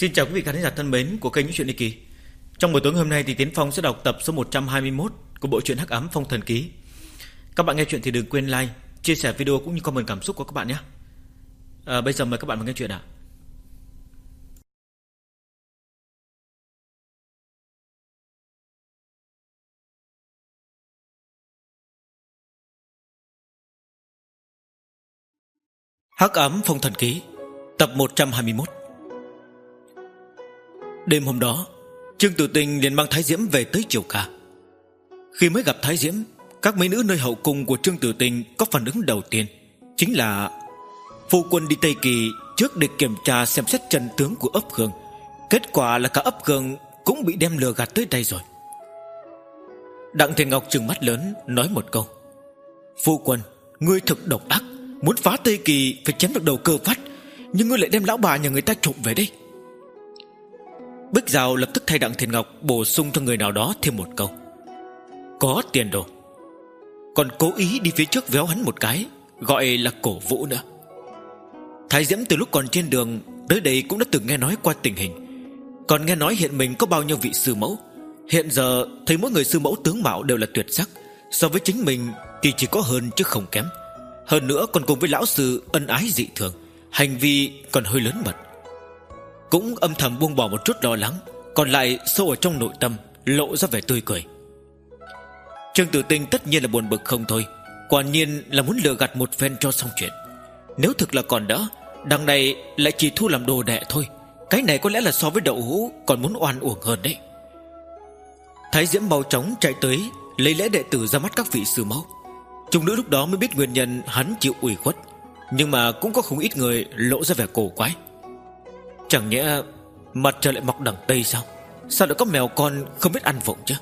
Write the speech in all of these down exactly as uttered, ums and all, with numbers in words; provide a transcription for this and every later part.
Xin chào quý vị khán giả thân mến của kênh Những Chuyện Ly Kỳ. Trong buổi tối hôm nay thì Tiến Phong sẽ đọc tập số một trăm hai mươi mốt của bộ truyện Hắc Ám Phong Thần Ký. Các bạn nghe chuyện thì đừng quên like, chia sẻ video cũng như comment cảm xúc của các bạn nhé. à, Bây giờ mời các bạn vào nghe chuyện ạ. Hắc Ám Phong Thần Ký, tập một trăm hai mươi mốt. Đêm hôm đó, Trương Tử Tình liền mang Thái Diễm về tới Triều Ca. Khi mới gặp Thái Diễm, các mỹ nữ nơi hậu cung của Trương Tử Tình có phản ứng đầu tiên chính là: phu quân đi Tây Kỳ trước để kiểm tra xem xét chân tướng của ấp Khương. Kết quả là cả ấp Khương cũng bị đem lừa gạt tới đây rồi. Đặng Thiên Ngọc trừng mắt lớn nói một câu: phu quân, ngươi thực độc ác, muốn phá Tây Kỳ phải chém được đầu cơ phát, nhưng ngươi lại đem lão bà nhà người ta trộm về đây. Bích Giao lập tức thay Đặng Thiên Ngọc bổ sung cho người nào đó thêm một câu: có tiền đồ. Còn cố ý đi phía trước véo hắn một cái, gọi là cổ vũ nữa. Thái Diễm từ lúc còn trên đường tới đây cũng đã từng nghe nói qua tình hình, còn nghe nói hiện mình có bao nhiêu vị sư mẫu. Hiện giờ thấy mỗi người sư mẫu tướng mạo đều là tuyệt sắc, so với chính mình thì chỉ có hơn chứ không kém. Hơn nữa còn cùng với lão sư ân ái dị thường, hành vi còn hơi lớn mật. Cũng âm thầm buông bỏ một chút lo lắng, còn lại sâu ở trong nội tâm lộ ra vẻ tươi cười. Trương Tử Tinh tất nhiên là buồn bực không thôi, quả nhiên là muốn lừa gạt một phen cho xong chuyện. Nếu thực là còn đỡ, đằng này lại chỉ thu làm đồ đệ thôi. Cái này có lẽ là so với đậu hũ còn muốn oan uổng hơn đấy. Thái Diễm mau chóng chạy tới lấy lễ đệ tử ra mắt các vị sư mẫu. Chúng nữ lúc đó mới biết nguyên nhân hắn chịu ủy khuất, nhưng mà cũng có không ít người lộ ra vẻ cổ quái. Chẳng nhẽ mặt trời lại mọc đằng Tây sao? Sao lại có mèo con không biết ăn vụng chứ?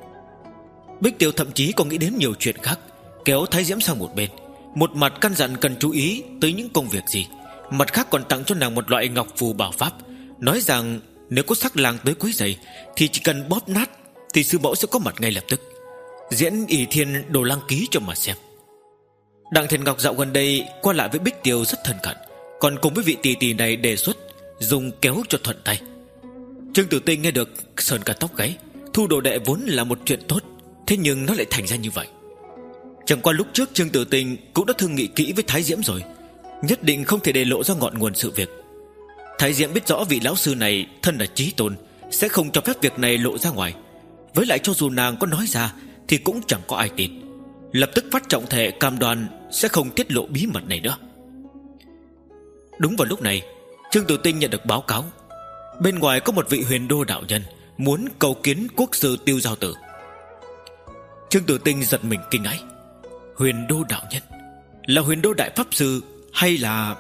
Bích Tiêu thậm chí còn nghĩ đến nhiều chuyện khác, kéo Thái Diễm sang một bên, một mặt căn dặn cần chú ý tới những công việc gì, mặt khác còn tặng cho nàng một loại ngọc phù bảo pháp, nói rằng nếu có sắc lang tới quấy rầy thì chỉ cần bóp nát thì sư mẫu sẽ có mặt ngay lập tức. Diễn ỷ thiên đồ lang ký cho mà xem. Đặng Thiên Ngọc dạo gần đây qua lại với Bích Tiêu rất thân cận, còn cùng với vị tỷ tỷ này đề xuất dùng kéo cho thuận tay. Trương Tử Tinh nghe được sờn cả tóc gáy. Thu đồ đệ vốn là một chuyện tốt, thế nhưng nó lại thành ra như vậy. Chẳng qua lúc trước Trương Tử Tinh cũng đã thương nghị kỹ với Thái Diễm rồi, nhất định không thể để lộ ra ngọn nguồn sự việc. Thái Diễm biết rõ vị lão sư này thân là chí tôn, sẽ không cho phép việc này lộ ra ngoài. Với lại cho dù nàng có nói ra thì cũng chẳng có ai tin. Lập tức phát trọng thể cam đoan sẽ không tiết lộ bí mật này nữa. Đúng vào lúc này, Trương Tử Tinh nhận được báo cáo, bên ngoài có một vị huyền đô đạo nhân muốn cầu kiến quốc sư Tiêu Giao Tử. Trương Tử Tinh giật mình kinh hãi. Huyền đô đạo nhân là huyền đô đại pháp sư hay là...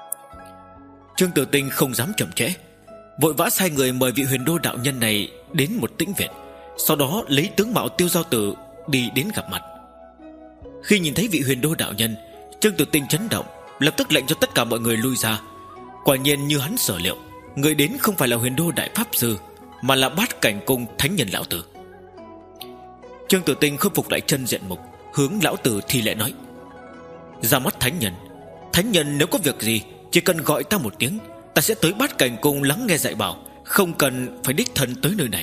Trương Tử Tinh không dám chậm trễ, vội vã sai người mời vị huyền đô đạo nhân này đến một tĩnh viện, sau đó lấy tướng mạo Tiêu Giao Tử đi đến gặp mặt. Khi nhìn thấy vị huyền đô đạo nhân, Trương Tử Tinh chấn động, lập tức lệnh cho tất cả mọi người lui ra. Quả nhiên như hắn sở liệu, người đến không phải là huyền đô đại pháp sư, mà là Bát Cảnh Cung thánh nhân lão tử. Trương Tử Tinh khôi phục lại chân diện mục, hướng lão tử thì lễ nói: ra mắt thánh nhân. Thánh nhân nếu có việc gì chỉ cần gọi ta một tiếng, ta sẽ tới Bát Cảnh Cung lắng nghe dạy bảo, không cần phải đích thân tới nơi này.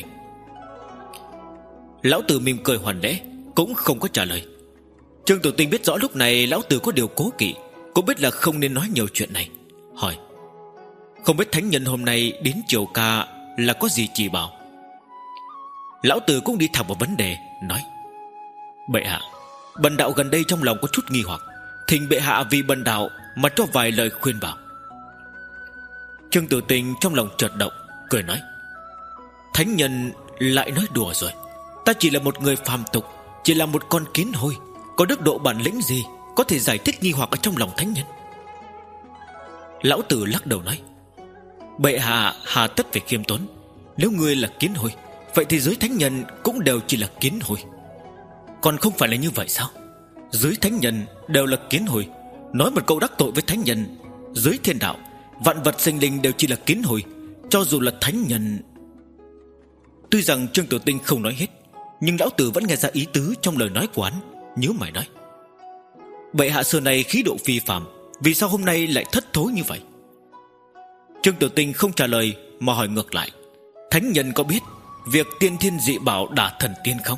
Lão tử mỉm cười hoàn lễ, cũng không có trả lời. Trương Tử Tinh biết rõ lúc này lão tử có điều cố kỵ, cũng biết là không nên nói nhiều chuyện này, hỏi: không biết thánh nhân hôm nay đến Triều Ca là có gì chỉ bảo? Lão tử cũng đi thẳng vào vấn đề, nói: bệ hạ, bần đạo gần đây trong lòng có chút nghi hoặc, thỉnh bệ hạ vì bần đạo mà cho vài lời khuyên bảo. Trương Tử Tinh trong lòng chợt động, cười nói: thánh nhân lại nói đùa rồi. Ta chỉ là một người phàm tục, chỉ là một con kiến hôi, có đức độ bản lĩnh gì có thể giải thích nghi hoặc ở trong lòng thánh nhân? Lão tử lắc đầu nói: bệ hạ hà tất phải khiêm tốn. Nếu ngươi là kiến hôi, vậy thì giới thánh nhân cũng đều chỉ là kiến hôi. Còn không phải là như vậy sao? Giới thánh nhân đều là kiến hôi, nói một câu đắc tội với thánh nhân, giới thiên đạo, vạn vật sinh linh đều chỉ là kiến hôi, cho dù là thánh nhân. Tuy rằng Trương Tử Tinh không nói hết, nhưng lão tử vẫn nghe ra ý tứ trong lời nói của hắn, nhíu mày nói: bệ hạ xưa này khí độ phi phàm, vì sao hôm nay lại thất thối như vậy? Trương Tử Tinh không trả lời, mà hỏi ngược lại: thánh nhân có biết việc tiên thiên dị bảo đả thần tiên không?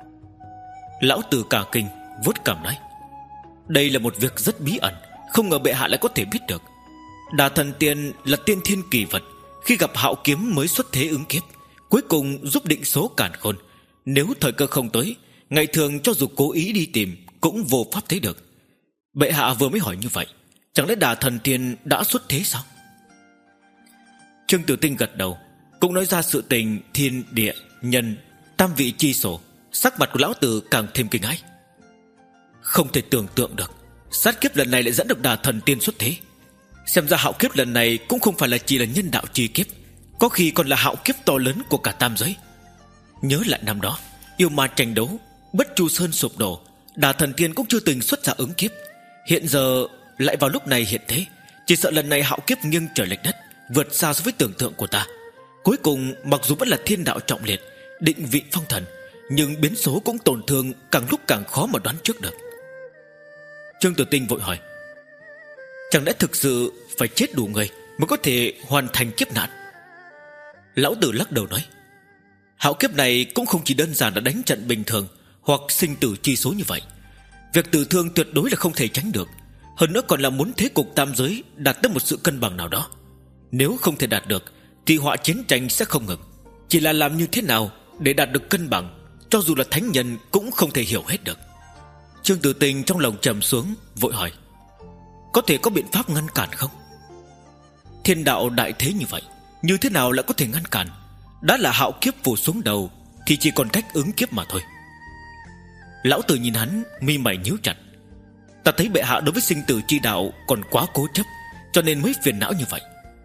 Lão tử cả kinh vuốt cằm nói: đây là một việc rất bí ẩn, không ngờ bệ hạ lại có thể biết được. Đả thần tiên là tiên thiên kỳ vật, khi gặp hạo kiếm mới xuất thế ứng kiếp, cuối cùng giúp định số càn khôn. Nếu thời cơ không tới, ngày thường cho dù cố ý đi tìm cũng vô pháp thấy được. Bệ hạ vừa mới hỏi như vậy, chẳng lẽ đả thần tiên đã xuất thế sao? Trương Tử Tinh gật đầu, cũng nói ra sự tình thiên địa nhân tam vị chi sổ. Sắc mặt của lão tử càng thêm kinh hãi. Không thể tưởng tượng được, sát kiếp lần này lại dẫn được đả thần tiên xuất thế. Xem ra hạo kiếp lần này cũng không phải là chỉ là nhân đạo chi kiếp, có khi còn là hạo kiếp to lớn của cả tam giới. Nhớ lại năm đó yêu ma tranh đấu, Bất Chu Sơn sụp đổ, đả thần tiên cũng chưa từng xuất ra ứng kiếp. Hiện giờ lại vào lúc này hiện thế, chỉ sợ lần này hạo kiếp nghiêng trời lệch đất, vượt xa so với tưởng tượng của ta. Cuối cùng mặc dù vẫn là thiên đạo trọng liệt, định vị phong thần, nhưng biến số cũng tổn thương càng lúc càng khó mà đoán trước được. Trương Tử Tinh vội hỏi: chẳng lẽ thực sự phải chết đủ người mới có thể hoàn thành kiếp nạn? Lão tử lắc đầu nói: hạo kiếp này cũng không chỉ đơn giản là đánh trận bình thường hoặc sinh tử chi số như vậy. Việc tử thương tuyệt đối là không thể tránh được, hơn nữa còn là muốn thế cục tam giới đạt tới một sự cân bằng nào đó. Nếu không thể đạt được thì họa chiến tranh sẽ không ngừng. Chỉ là làm như thế nào để đạt được cân bằng, cho dù là thánh nhân cũng không thể hiểu hết được. Trương Tử Tinh trong lòng trầm xuống, vội hỏi: có thể có biện pháp ngăn cản không? Thiên đạo đại thế như vậy, như thế nào lại có thể ngăn cản? Đã là hạo kiếp phủ xuống đầu thì chỉ còn cách ứng kiếp mà thôi. Lão tử nhìn hắn, mi mày nhíu chặt. Ta thấy bệ hạ đối với sinh tử chi đạo còn quá cố chấp, cho nên mới phiền não như vậy.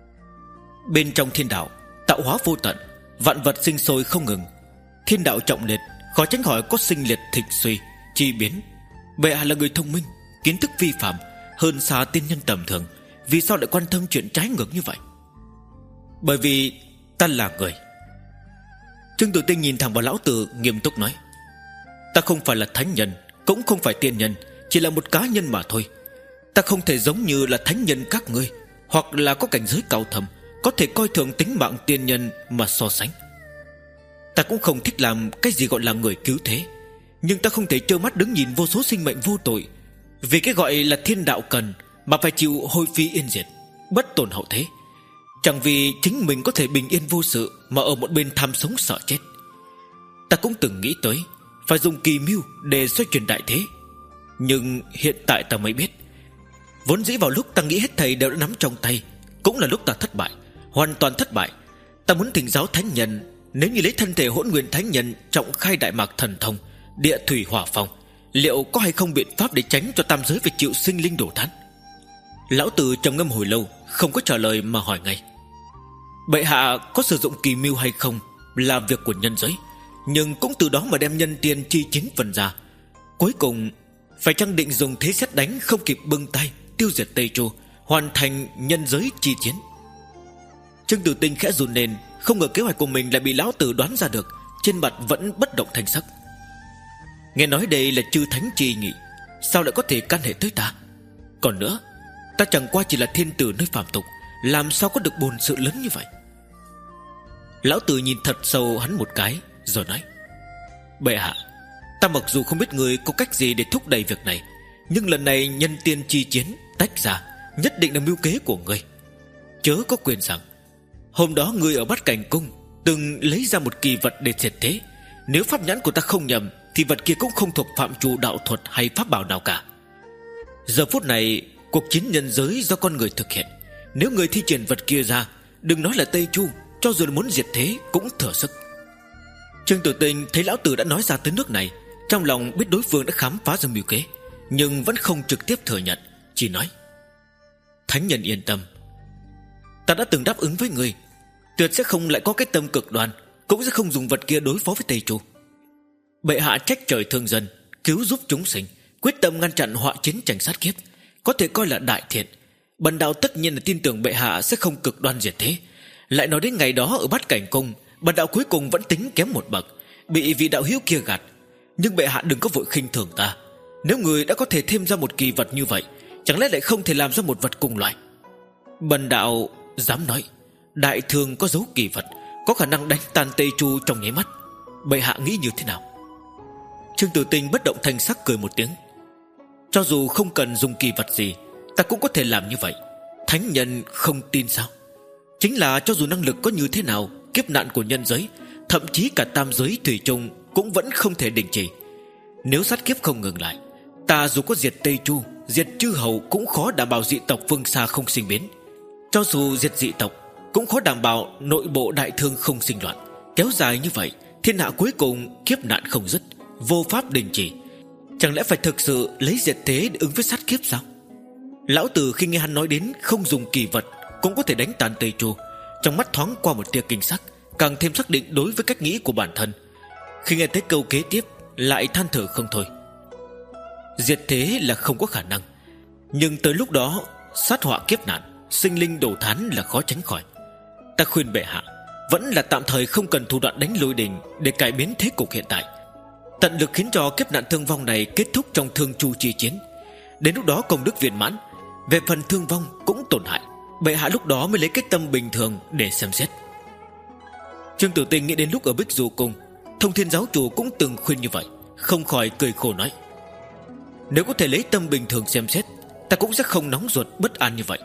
Bên trong thiên đạo, tạo hóa vô tận, vạn vật sinh sôi không ngừng. Thiên đạo trọng liệt, khó tránh khỏi có sinh liệt thịnh suy, chi biến. Bệ hạ là người thông minh, kiến thức vi phạm, hơn xa tiên nhân tầm thường, vì sao lại quan tâm chuyện trái ngược như vậy? Bởi vì ta là người. Trương Tử Tinh nhìn thẳng vào lão tử, nghiêm túc nói: ta không phải là thánh nhân, cũng không phải tiên nhân, chỉ là một cá nhân mà thôi. Ta không thể giống như là thánh nhân các ngươi, hoặc là có cảnh giới cao thâm, có thể coi thường tính mạng tiên nhân mà so sánh. Ta cũng không thích làm cái gì gọi là người cứu thế, nhưng ta không thể trơ mắt đứng nhìn vô số sinh mệnh vô tội vì cái gọi là thiên đạo cần mà phải chịu hôi phi yên diệt, bất tổn hậu thế. Chẳng vì chính mình có thể bình yên vô sự mà ở một bên tham sống sợ chết. Ta cũng từng nghĩ tới phải dùng kỳ mưu để xoay chuyển đại thế, nhưng hiện tại ta mới biết, vốn dĩ vào lúc ta nghĩ hết thầy đều đã nắm trong tay, cũng là lúc ta thất bại, hoàn toàn thất bại. Ta muốn thỉnh giáo thánh nhân, nếu như lấy thân thể hỗn nguyên thánh nhân trọng khai đại mạc thần thông, địa thủy hỏa phong, liệu có hay không biện pháp để tránh cho tam giới phải chịu sinh linh đổ thán? Lão tử trầm ngâm hồi lâu, không có trả lời mà hỏi ngay: bệ hạ có sử dụng kỳ mưu hay không là việc của nhân giới, nhưng cũng từ đó mà đem nhân tiên chi chiến phần ra. Cuối cùng phải chăng định dùng thế xét đánh không kịp bưng tay, tiêu diệt Tây Chu, hoàn thành nhân giới chi chiến? Trương Tử Tinh khẽ run lên, không ngờ kế hoạch của mình lại bị lão tử đoán ra được, trên mặt vẫn bất động thanh sắc. Nghe nói đây là chư thánh chi nghị, sao lại có thể can hệ tới ta? Còn nữa, ta chẳng qua chỉ là thiên tử nơi phàm tục, làm sao có được bổn sự lớn như vậy? Lão tử nhìn thật sâu hắn một cái, rồi nói: bệ hạ, ta mặc dù không biết người có cách gì để thúc đẩy việc này, nhưng lần này nhân tiên chi chiến tách ra, nhất định là mưu kế của ngươi. Chớ có quên rằng hôm đó ngươi ở Bát Cảnh Cung từng lấy ra một kỳ vật để diệt thế. Nếu pháp nhãn của ta không nhầm thì vật kia cũng không thuộc phạm trù đạo thuật hay pháp bảo nào cả. Giờ phút này cuộc chiến nhân giới do con người thực hiện, nếu người thi triển vật kia ra, đừng nói là Tây Chu, cho dù là muốn diệt thế cũng thừa sức. Trương Tử Tinh thấy lão tử đã nói ra tới nước này, trong lòng biết đối phương đã khám phá ra mưu kế, nhưng vẫn không trực tiếp thừa nhận, chỉ nói: thánh nhân yên tâm, ta đã từng đáp ứng với người, tuyệt sẽ không lại có cái tâm cực đoan, cũng sẽ không dùng vật kia đối phó với Tây Chu. Bệ hạ trách trời thương dân, cứu giúp chúng sinh, quyết tâm ngăn chặn họa chiến tranh sát kiếp, có thể coi là đại thiện. Bần đạo tất nhiên là tin tưởng bệ hạ sẽ không cực đoan diệt thế. Lại nói đến ngày đó ở Bát Cảnh Cung, bần đạo cuối cùng vẫn tính kém một bậc, bị vị đạo hữu kia gạt. Nhưng bệ hạ đừng có vội khinh thường ta. Nếu người đã có thể thêm ra một kỳ vật như vậy, chẳng lẽ lại không thể làm ra một vật cùng loại? Bần đạo dám nói, đại thương có dấu kỳ vật, có khả năng đánh tan Tây Chu trong nháy mắt. Bệ hạ nghĩ như thế nào? Trương Tử Tinh bất động thanh sắc cười một tiếng. Cho dù không cần dùng kỳ vật gì, ta cũng có thể làm như vậy. Thánh nhân không tin sao? Chính là cho dù năng lực có như thế nào, kiếp nạn của nhân giới, thậm chí cả tam giới thủy chung, cũng vẫn không thể đình chỉ. Nếu sát kiếp không ngừng lại, ta dù có diệt Tây Chu, diệt chư hầu, cũng khó đảm bảo dị tộc phương xa không sinh biến. Cho dù diệt dị tộc, cũng khó đảm bảo nội bộ đại thương không sinh loạn. Kéo dài như vậy, thiên hạ cuối cùng kiếp nạn không dứt, vô pháp đình chỉ. Chẳng lẽ phải thực sự lấy diệt thế để ứng với sát kiếp sao? Lão Tử khi nghe hắn nói đến không dùng kỳ vật cũng có thể đánh tan Tây Chu, trong mắt thoáng qua một tia kinh sắc, càng thêm xác định đối với cách nghĩ của bản thân. Khi nghe tới câu kế tiếp, lại than thở không thôi. Diệt thế là không có khả năng, nhưng tới lúc đó sát họa kiếp nạn, sinh linh đổ thán là khó tránh khỏi. Ta khuyên bệ hạ vẫn là tạm thời không cần thủ đoạn đánh lôi đình để cải biến thế cục hiện tại, tận lực khiến cho kiếp nạn thương vong này kết thúc trong thương chu chi chiến. Đến lúc đó công đức viên mãn, về phần thương vong cũng tổn hại, bệ hạ lúc đó mới lấy cái tâm bình thường để xem xét. Trương Tử Tinh nghĩ đến lúc ở Bích Du Cung, Thông Thiên giáo chủ cũng từng khuyên như vậy, không khỏi cười khổ nói: nếu có thể lấy tâm bình thường xem xét, ta cũng sẽ không nóng ruột bất an như vậy.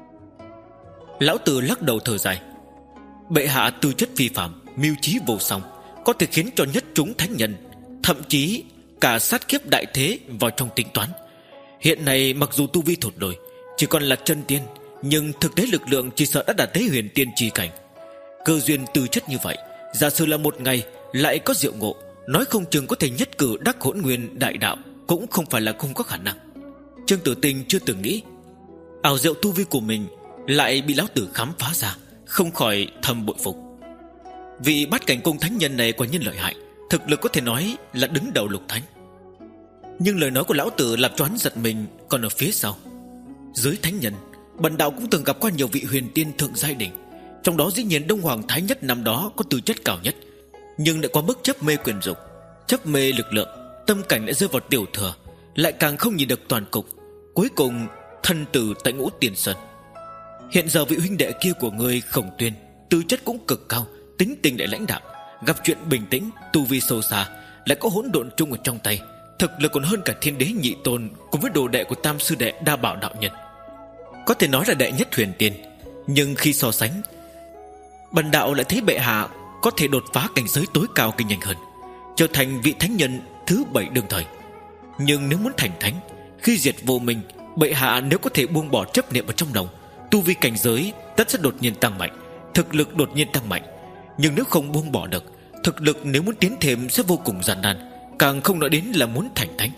Lão Tử lắc đầu thở dài: bệ hạ tư chất phi phàm, mưu trí vô song, có thể khiến cho nhất chúng thánh nhân, thậm chí cả sát kiếp đại thế vào trong tính toán. Hiện nay mặc dù tu vi thụt lùi, chỉ còn là chân tiên, nhưng thực tế lực lượng chỉ sợ đã đạt tới huyền tiên chi cảnh. Cơ duyên tư chất như vậy, giả sử là một ngày lại có diệu ngộ, nói không chừng có thể nhất cử đắc hỗn nguyên đại đạo, cũng không phải là không có khả năng. Trương Tử Tinh chưa từng nghĩ ảo diệu tu vi của mình lại bị lão tử khám phá ra, không khỏi thầm bội phục. Vị bát cảnh cung thánh nhân này quả nhiên lợi hại, thực lực có thể nói là đứng đầu lục thánh. Nhưng lời nói của lão tử làm cho hắn giật mình còn ở phía sau. Dưới thánh nhân, bần đạo cũng từng gặp qua nhiều vị huyền tiên thượng giai đỉnh, trong đó dĩ nhiên Đông Hoàng Thái Nhất năm đó có tư chất cao nhất, nhưng lại quá mức chấp mê quyền dục, chấp mê lực lượng, tâm cảnh lại rơi vào tiểu thừa, lại càng không nhìn được toàn cục, cuối cùng thân tử tại Ngũ Tiền Sơn. Hiện giờ vị huynh đệ kia của ngươi Khổng Tuyên, tư chất cũng cực cao, tính tình lại lãnh đạm, gặp chuyện bình tĩnh, tu vi sâu xa, lại có hỗn độn chung ở trong tay, thực lực còn hơn cả Thiên Đế Nhị Tôn cùng với đồ đệ của Tam sư đệ Đa Bảo đạo nhân. Có thể nói là đệ nhất huyền tiên, nhưng khi so sánh, bần đạo lại thấy bệ hạ có thể đột phá cảnh giới tối cao kinh nhanh hơn, trở thành vị thánh nhân thứ bảy đương thời. Nhưng nếu muốn thành thánh, khi diệt vô minh, bệ hạ nếu có thể buông bỏ chấp niệm ở trong lòng, tu vi cảnh giới tất sẽ đột nhiên tăng mạnh, thực lực đột nhiên tăng mạnh. Nhưng nếu không buông bỏ được, thực lực nếu muốn tiến thêm sẽ vô cùng gian nan, càng không nói đến là muốn thành thánh.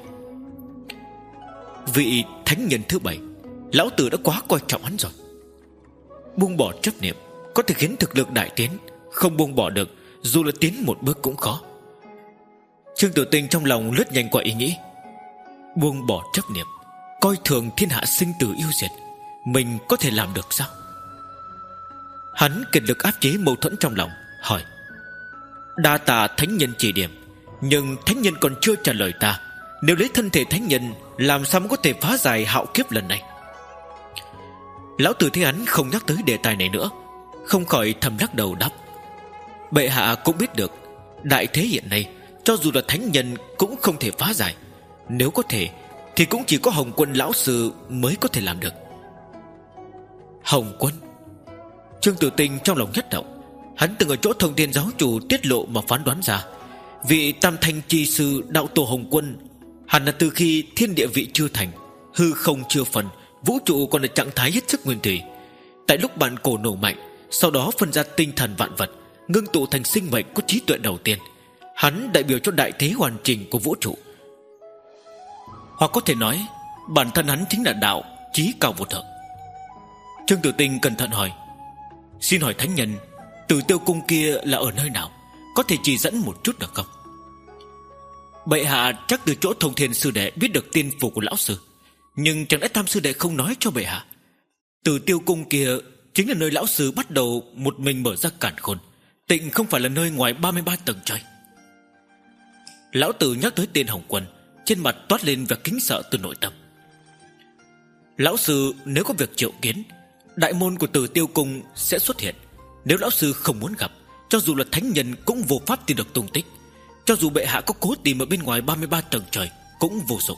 Vị thánh nhân thứ bảy, lão tử đã quá coi trọng hắn rồi. Buông bỏ chấp niệm có thể khiến thực lực đại tiến, không buông bỏ được, dù là tiến một bước cũng khó. Trương Tử Tinh trong lòng lướt nhanh qua ý nghĩ. Buông bỏ chấp niệm, coi thường thiên hạ sinh tử yêu diệt, mình có thể làm được sao? Hắn kiệt lực áp chế mâu thuẫn trong lòng, hỏi: đa tạ thánh nhân chỉ điểm, nhưng thánh nhân còn chưa trả lời ta, nếu lấy thân thể thánh nhân, làm sao mới có thể phá giải hạo kiếp lần này? Lão tử thấy hắn không nhắc tới đề tài này nữa, không khỏi thầm lắc đầu đáp: bệ hạ cũng biết được, đại thế hiện nay cho dù là thánh nhân cũng không thể phá giải, nếu có thể thì cũng chỉ có Hồng Quân lão sư mới có thể làm được. Hồng Quân? Trương Tử Tinh trong lòng nhất động. Hắn từng ở chỗ Thông Thiên giáo chủ tiết lộ mà phán đoán ra, vị tam thanh chi sư đạo tổ Hồng Quân hẳn là từ khi thiên địa vị chưa thành, hư không chưa phần, vũ trụ còn ở trạng thái hết sức nguyên thủy. Tại lúc bản cổ nổ mạnh, sau đó phân ra tinh thần vạn vật, ngưng tụ thành sinh mệnh có trí tuệ đầu tiên. Hắn đại biểu cho đại thế hoàn chỉnh của vũ trụ. Hoặc có thể nói, bản thân hắn chính là đạo chí cao vô thượng. Trương Tử Tinh cẩn thận hỏi: xin hỏi thánh nhân, Tử Tiêu Cung kia là ở nơi nào, có thể chỉ dẫn một chút được không? Bệ hạ chắc từ chỗ Thông Thiên sư đệ biết được tiên phủ của lão sư, nhưng chẳng lẽ Tam sư đệ không nói cho bệ hạ? Tử Tiêu Cung kia chính là nơi lão sư bắt đầu một mình mở ra càn khôn, tịnh không phải là nơi ngoài ba mươi ba tầng trời. Lão tử nhắc tới tên Hồng Quân, trên mặt toát lên vẻ kính sợ từ nội tâm. Lão sư nếu có việc triệu kiến, đại môn của Tử Tiêu Cung sẽ xuất hiện, Nếu lão sư không muốn gặp, cho dù là thánh nhân cũng vô pháp tìm được tung tích. Cho dù bệ hạ có cố tìm ở bên ngoài ba mươi ba tầng trời cũng vô dụng.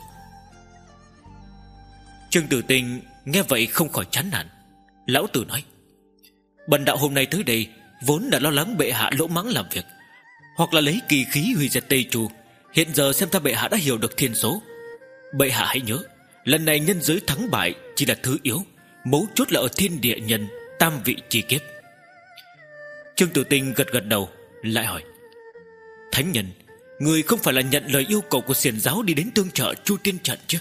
Trương Tử Tinh nghe vậy không khỏi chán nản. Lão tử nói: bần đạo hôm nay tới đây vốn là lo lắng bệ hạ lỗ mãng làm việc, hoặc là lấy kỳ khí hủy diệt Tây Chu. Hiện giờ xem ra bệ hạ đã hiểu được thiên số. Bệ hạ hãy nhớ, lần này nhân giới thắng bại chỉ là thứ yếu, mấu chốt là ở thiên địa nhân tam vị chi kiếp. Trương Tử Tinh gật gật đầu, lại hỏi: thánh nhân, người không phải là nhận lời yêu cầu của xiển giáo đi đến tương trợ Chu Tiên trận chứ?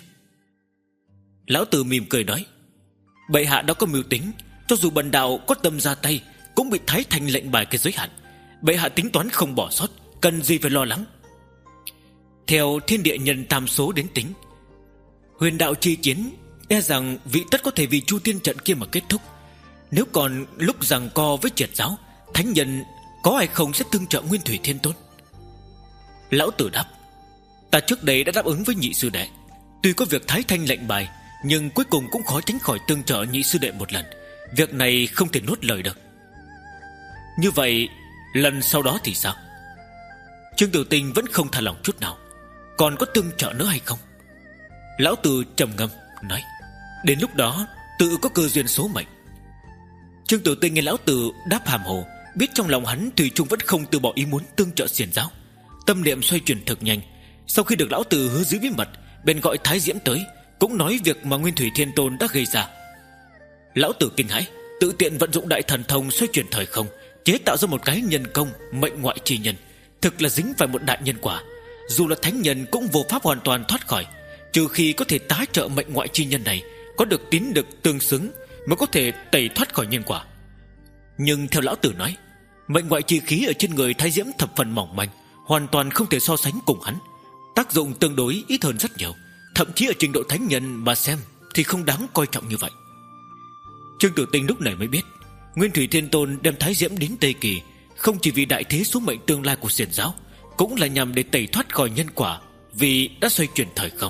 Lão tử mỉm cười nói: bệ hạ đã có mưu tính, cho dù bần đạo có tâm ra tay cũng bị thái thành lệnh bài cái giới hạn. Bệ hạ tính toán không bỏ sót, cần gì phải lo lắng. Theo thiên địa nhân tam số đến tính, huyền đạo chi chiến e rằng vị tất có thể vì Chu Tiên trận kia mà kết thúc. Nếu còn lúc giằng co với triệt giáo, thánh nhân có ai không sẽ tương trợ Nguyên Thủy Thiên Tôn? Lão tử đáp: ta trước đây đã đáp ứng với nhị sư đệ. Tuy có việc thái thanh lệnh bài, nhưng cuối cùng cũng khó tránh khỏi tương trợ nhị sư đệ một lần. Việc này không thể nuốt lời được. Như vậy lần sau đó thì sao? Trương Tử Tinh vẫn không thả lòng chút nào. Còn có tương trợ nữa hay không? Lão tử trầm ngâm nói: đến lúc đó tự có cơ duyên số mệnh. Trương Tử Tinh nghe lão tử đáp hàm hồ, biết trong lòng hắn thủy chung vẫn không từ bỏ ý muốn tương trợ xiển giáo. Tâm niệm xoay chuyển thực nhanh. Sau khi được lão tử hứa giữ bí mật, bèn gọi Thái Diễm tới, cũng nói việc mà Nguyên Thủy Thiên Tôn đã gây ra. Lão tử kinh hãi, tự tiện vận dụng đại thần thông xoay chuyển thời không, chế tạo ra một cái nhân công mệnh ngoại chi nhân. Thực là dính phải một đại nhân quả. Dù là thánh nhân cũng vô pháp hoàn toàn thoát khỏi, trừ khi có thể tá trợ mệnh ngoại chi nhân này, có được tín được tương xứng, mới có thể tẩy thoát khỏi nhân quả. Nhưng theo lão tử nói, mệnh ngoại chi khí ở trên người Thái Diễm thập phần mỏng manh, hoàn toàn không thể so sánh cùng hắn. Tác dụng tương đối ít hơn rất nhiều. Thậm chí ở trình độ thánh nhân mà xem thì không đáng coi trọng như vậy. Trương Tử Tinh lúc này mới biết, Nguyên Thủy Thiên Tôn đem Thái Diễm đến Tây Kỳ không chỉ vì đại thế số mệnh tương lai của xiển giáo, cũng là nhằm để tẩy thoát khỏi nhân quả, vì đã xoay chuyển thời không.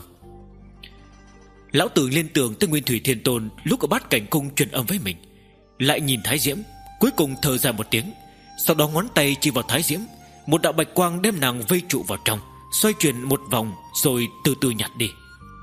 Lão tử liên tưởng tới Nguyên Thủy Thiên Tôn lúc ở Bát Cảnh Cung truyền âm với mình, lại nhìn Thái Diễm, cuối cùng thở dài một tiếng, sau đó ngón tay chỉ vào Thái Diễm, một đạo bạch quang đem nàng vây trụ vào trong, xoay chuyển một vòng rồi từ từ nhạt đi.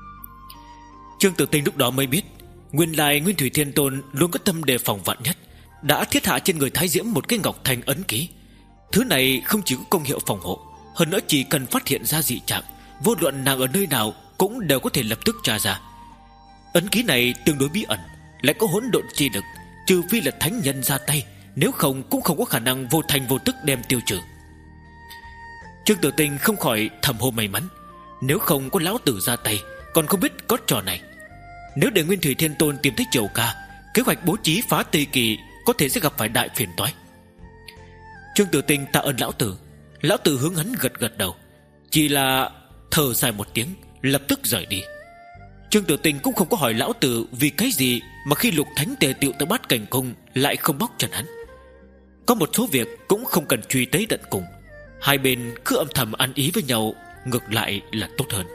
Trương Tử Tinh lúc đó mới biết, nguyên lai Nguyên Thủy Thiên Tôn luôn có tâm đề phòng vạn nhất, đã thiết hạ trên người Thái Diễm một cái ngọc thanh ấn ký. Thứ này không chỉ có công hiệu phòng hộ, hơn nữa chỉ cần phát hiện ra dị trạng, vô luận nàng ở nơi nào cũng đều có thể lập tức tra ra. Ấn ký này tương đối bí ẩn, lại có hỗn độn chi lực, trừ phi là thánh nhân ra tay, nếu không cũng không có khả năng vô thành vô tức đem tiêu trừ. Trương Tử Tinh không khỏi thầm hô may mắn, nếu không có lão tử ra tay, còn không biết có trò này. Nếu để Nguyên Thủy Thiên Tôn tìm thấy Triều Ca, kế hoạch bố trí phá Tây Kỳ có thể sẽ gặp phải đại phiền toái. Trương Tử Tinh tạ ơn lão tử. Lão tử hướng hắn gật gật đầu, chỉ là thở dài một tiếng, lập tức rời đi. Trương Tử Tinh cũng không có hỏi lão tử vì cái gì mà khi Lục Thánh tề tiệu tới Bát Cảnh Cung lại không bóc trần hắn. Có một số việc cũng không cần truy tới tận cùng, hai bên cứ âm thầm ăn ý với nhau, ngược lại là tốt hơn.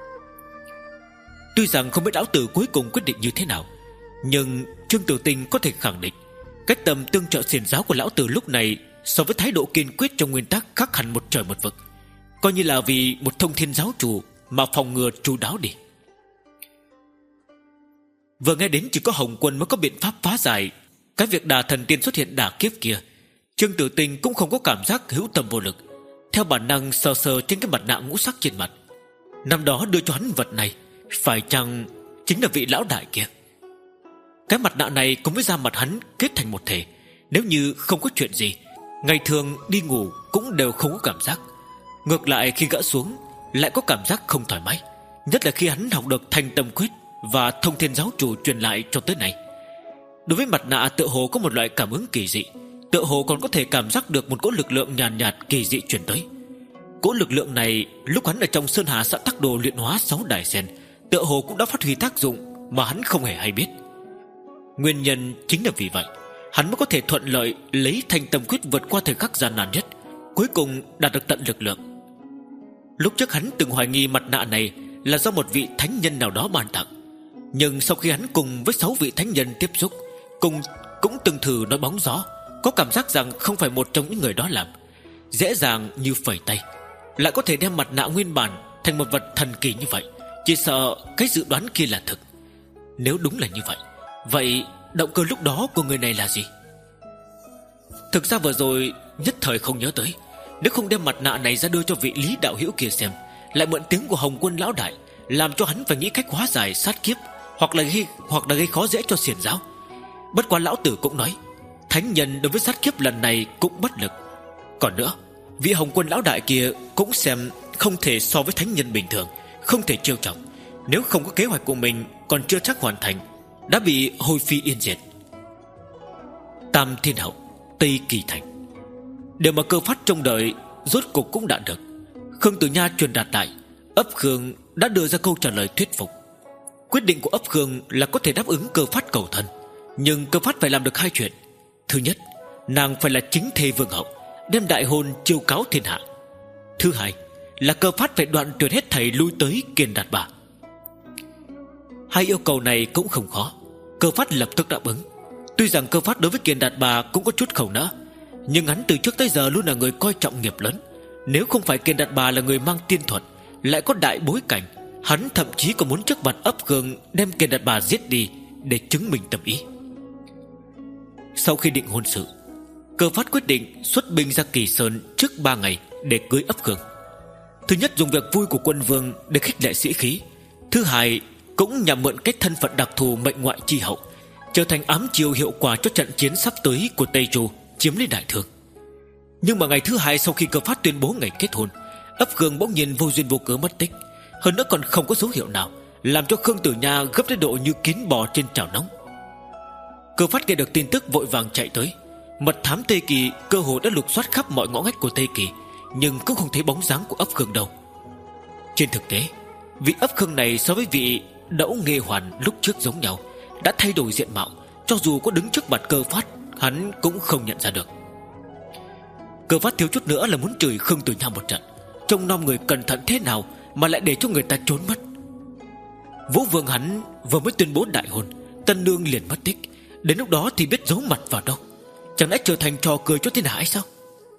Tuy rằng không biết lão tử cuối cùng quyết định như thế nào, nhưng Trương Tử Tinh có thể khẳng định cách tầm tương trợ xiển giáo của lão tử lúc này so với thái độ kiên quyết trong nguyên tắc khác hẳn một trời một vực, coi như là vì một thông thiên giáo chủ mà phòng ngừa chu đáo đi. Vừa nghe đến chỉ có Hồng Quân mới có biện pháp phá giải cái việc Đà Thần Tiên xuất hiện đả kiếp kia, Trương Tử Tinh cũng không có cảm giác hữu tâm vô lực, theo bản năng sờ sờ trên cái mặt nạ ngũ sắc trên mặt. Năm đó đưa cho hắn vật này, phải chăng chính là vị lão đại kia? Cái mặt nạ này cùng với da mặt hắn kết thành một thể, nếu như không có chuyện gì, ngày thường đi ngủ cũng đều không có cảm giác, ngược lại khi gỡ xuống lại có cảm giác không thoải mái, nhất là khi hắn học được Thanh Tâm Quyết và Thông Thiên giáo chủ truyền lại cho tới nay. Đối với mặt nạ tựa hồ có một loại cảm ứng kỳ dị, tựa hồ còn có thể cảm giác được một cỗ lực lượng nhàn nhạt, nhạt kỳ dị truyền tới. Cỗ lực lượng này lúc hắn ở trong Sơn Hà xã Tắc Đồ luyện hóa sáu đài sen, tựa hồ cũng đã phát huy tác dụng mà hắn không hề hay biết. Nguyên nhân chính là vì vậy hắn mới có thể thuận lợi lấy Thanh Tâm Quyết vượt qua thời khắc gian nan nhất, cuối cùng đạt được tận lực lượng. Lúc trước hắn từng hoài nghi mặt nạ này là do một vị thánh nhân nào đó ban tặng, nhưng sau khi hắn cùng với sáu vị thánh nhân tiếp xúc, cùng cũng từng thử nói bóng gió, có cảm giác rằng không phải một trong những người đó làm. Dễ dàng như phẩy tay, lại có thể đem mặt nạ nguyên bản thành một vật thần kỳ như vậy. Chỉ sợ cái dự đoán kia là thực. Nếu đúng là như vậy, vậy động cơ lúc đó của người này là gì? Thực ra vừa rồi nhất thời không nhớ tới. Nếu không đem mặt nạ này ra đưa cho vị Lý đạo hữu kia xem, lại mượn tiếng của Hồng Quân lão đại, làm cho hắn phải nghĩ cách hóa giải sát kiếp, Hoặc là gây, hoặc là gây khó dễ cho xiển giáo. Bất quá lão tử cũng nói, thánh nhân đối với sát kiếp lần này cũng bất lực. Còn nữa, vị Hồng Quân lão đại kia cũng xem không thể so với thánh nhân bình thường, không thể trêu chọc. Nếu không có kế hoạch của mình còn chưa chắc hoàn thành, đã bị hôi phi yên diệt. Tam Thiên Hậu, Tây Kỳ Thành. Điều mà Cơ Phát trông đợi rốt cục cũng đã được. Khương Tử Nha truyền đạt lại, ấp Khương đã đưa ra câu trả lời thuyết phục. Quyết định của ấp Khương là có thể đáp ứng Cơ Phát cầu thân, nhưng Cơ Phát phải làm được hai chuyện. Thứ nhất, nàng phải là chính thê vương hậu, đem đại hôn chiêu cáo thiên hạ. Thứ hai là Cơ Phát phải đoạn tuyệt hết thảy lui tới Kiền Đạt Bà. Hai yêu cầu này cũng không khó, Cơ Phát lập tức đáp ứng. Tuy rằng Cơ Phát đối với Kiền Đạt Bà cũng có chút khẩu nỡ, nhưng hắn từ trước tới giờ luôn là người coi trọng nghiệp lớn. Nếu không phải Kiền Đạt Bà là người mang tiên thuật, lại có đại bối cảnh, hắn thậm chí còn muốn trước mặt ấp Khương đem Kiền Đạt Bà giết đi để chứng minh tâm ý. Sau khi định hôn sự, Cơ Phát quyết định xuất binh ra Kỳ Sơn trước ba ngày để cưới ấp Khương. Thứ nhất, dùng việc vui của quân vương để khích lệ sĩ khí. Thứ hai, cũng nhằm mượn cách thân phận đặc thù mệnh ngoại chi hậu, trở thành ám chiêu hiệu quả cho trận chiến sắp tới của Tây Chu chiếm lấy Đại Thương. Nhưng mà ngày thứ hai sau khi Cơ Phát tuyên bố ngày kết hôn, ấp Khương bỗng nhiên vô duyên vô cớ mất tích, hơn nữa còn không có dấu hiệu nào, làm cho Khương Tử Nha gấp đến độ như kiến bò trên chảo nóng. Cơ Phát nghe được tin tức vội vàng chạy tới. Mật thám Tây Kỳ cơ hồ đã lục soát khắp mọi ngõ ngách của Tây Kỳ, nhưng cũng không thấy bóng dáng của ấp Khương đâu. Trên thực tế, vị ấp Khương này so với vị Đẫu Nghê Hoàn lúc trước giống nhau, đã thay đổi diện mạo. Cho dù có đứng trước mặt Cơ Phát, hắn cũng không nhận ra được. Cơ Phát thiếu chút nữa là muốn chửi Khương Tử Nha một trận. Trông nom người cẩn thận thế nào mà lại để cho người ta trốn mất. Vũ Vương hắn vừa mới tuyên bố đại hôn, tân nương liền mất tích, đến lúc đó thì biết giấu mặt vào đâu. Chẳng lẽ trở thành trò cười cho thiên hạ hay sao?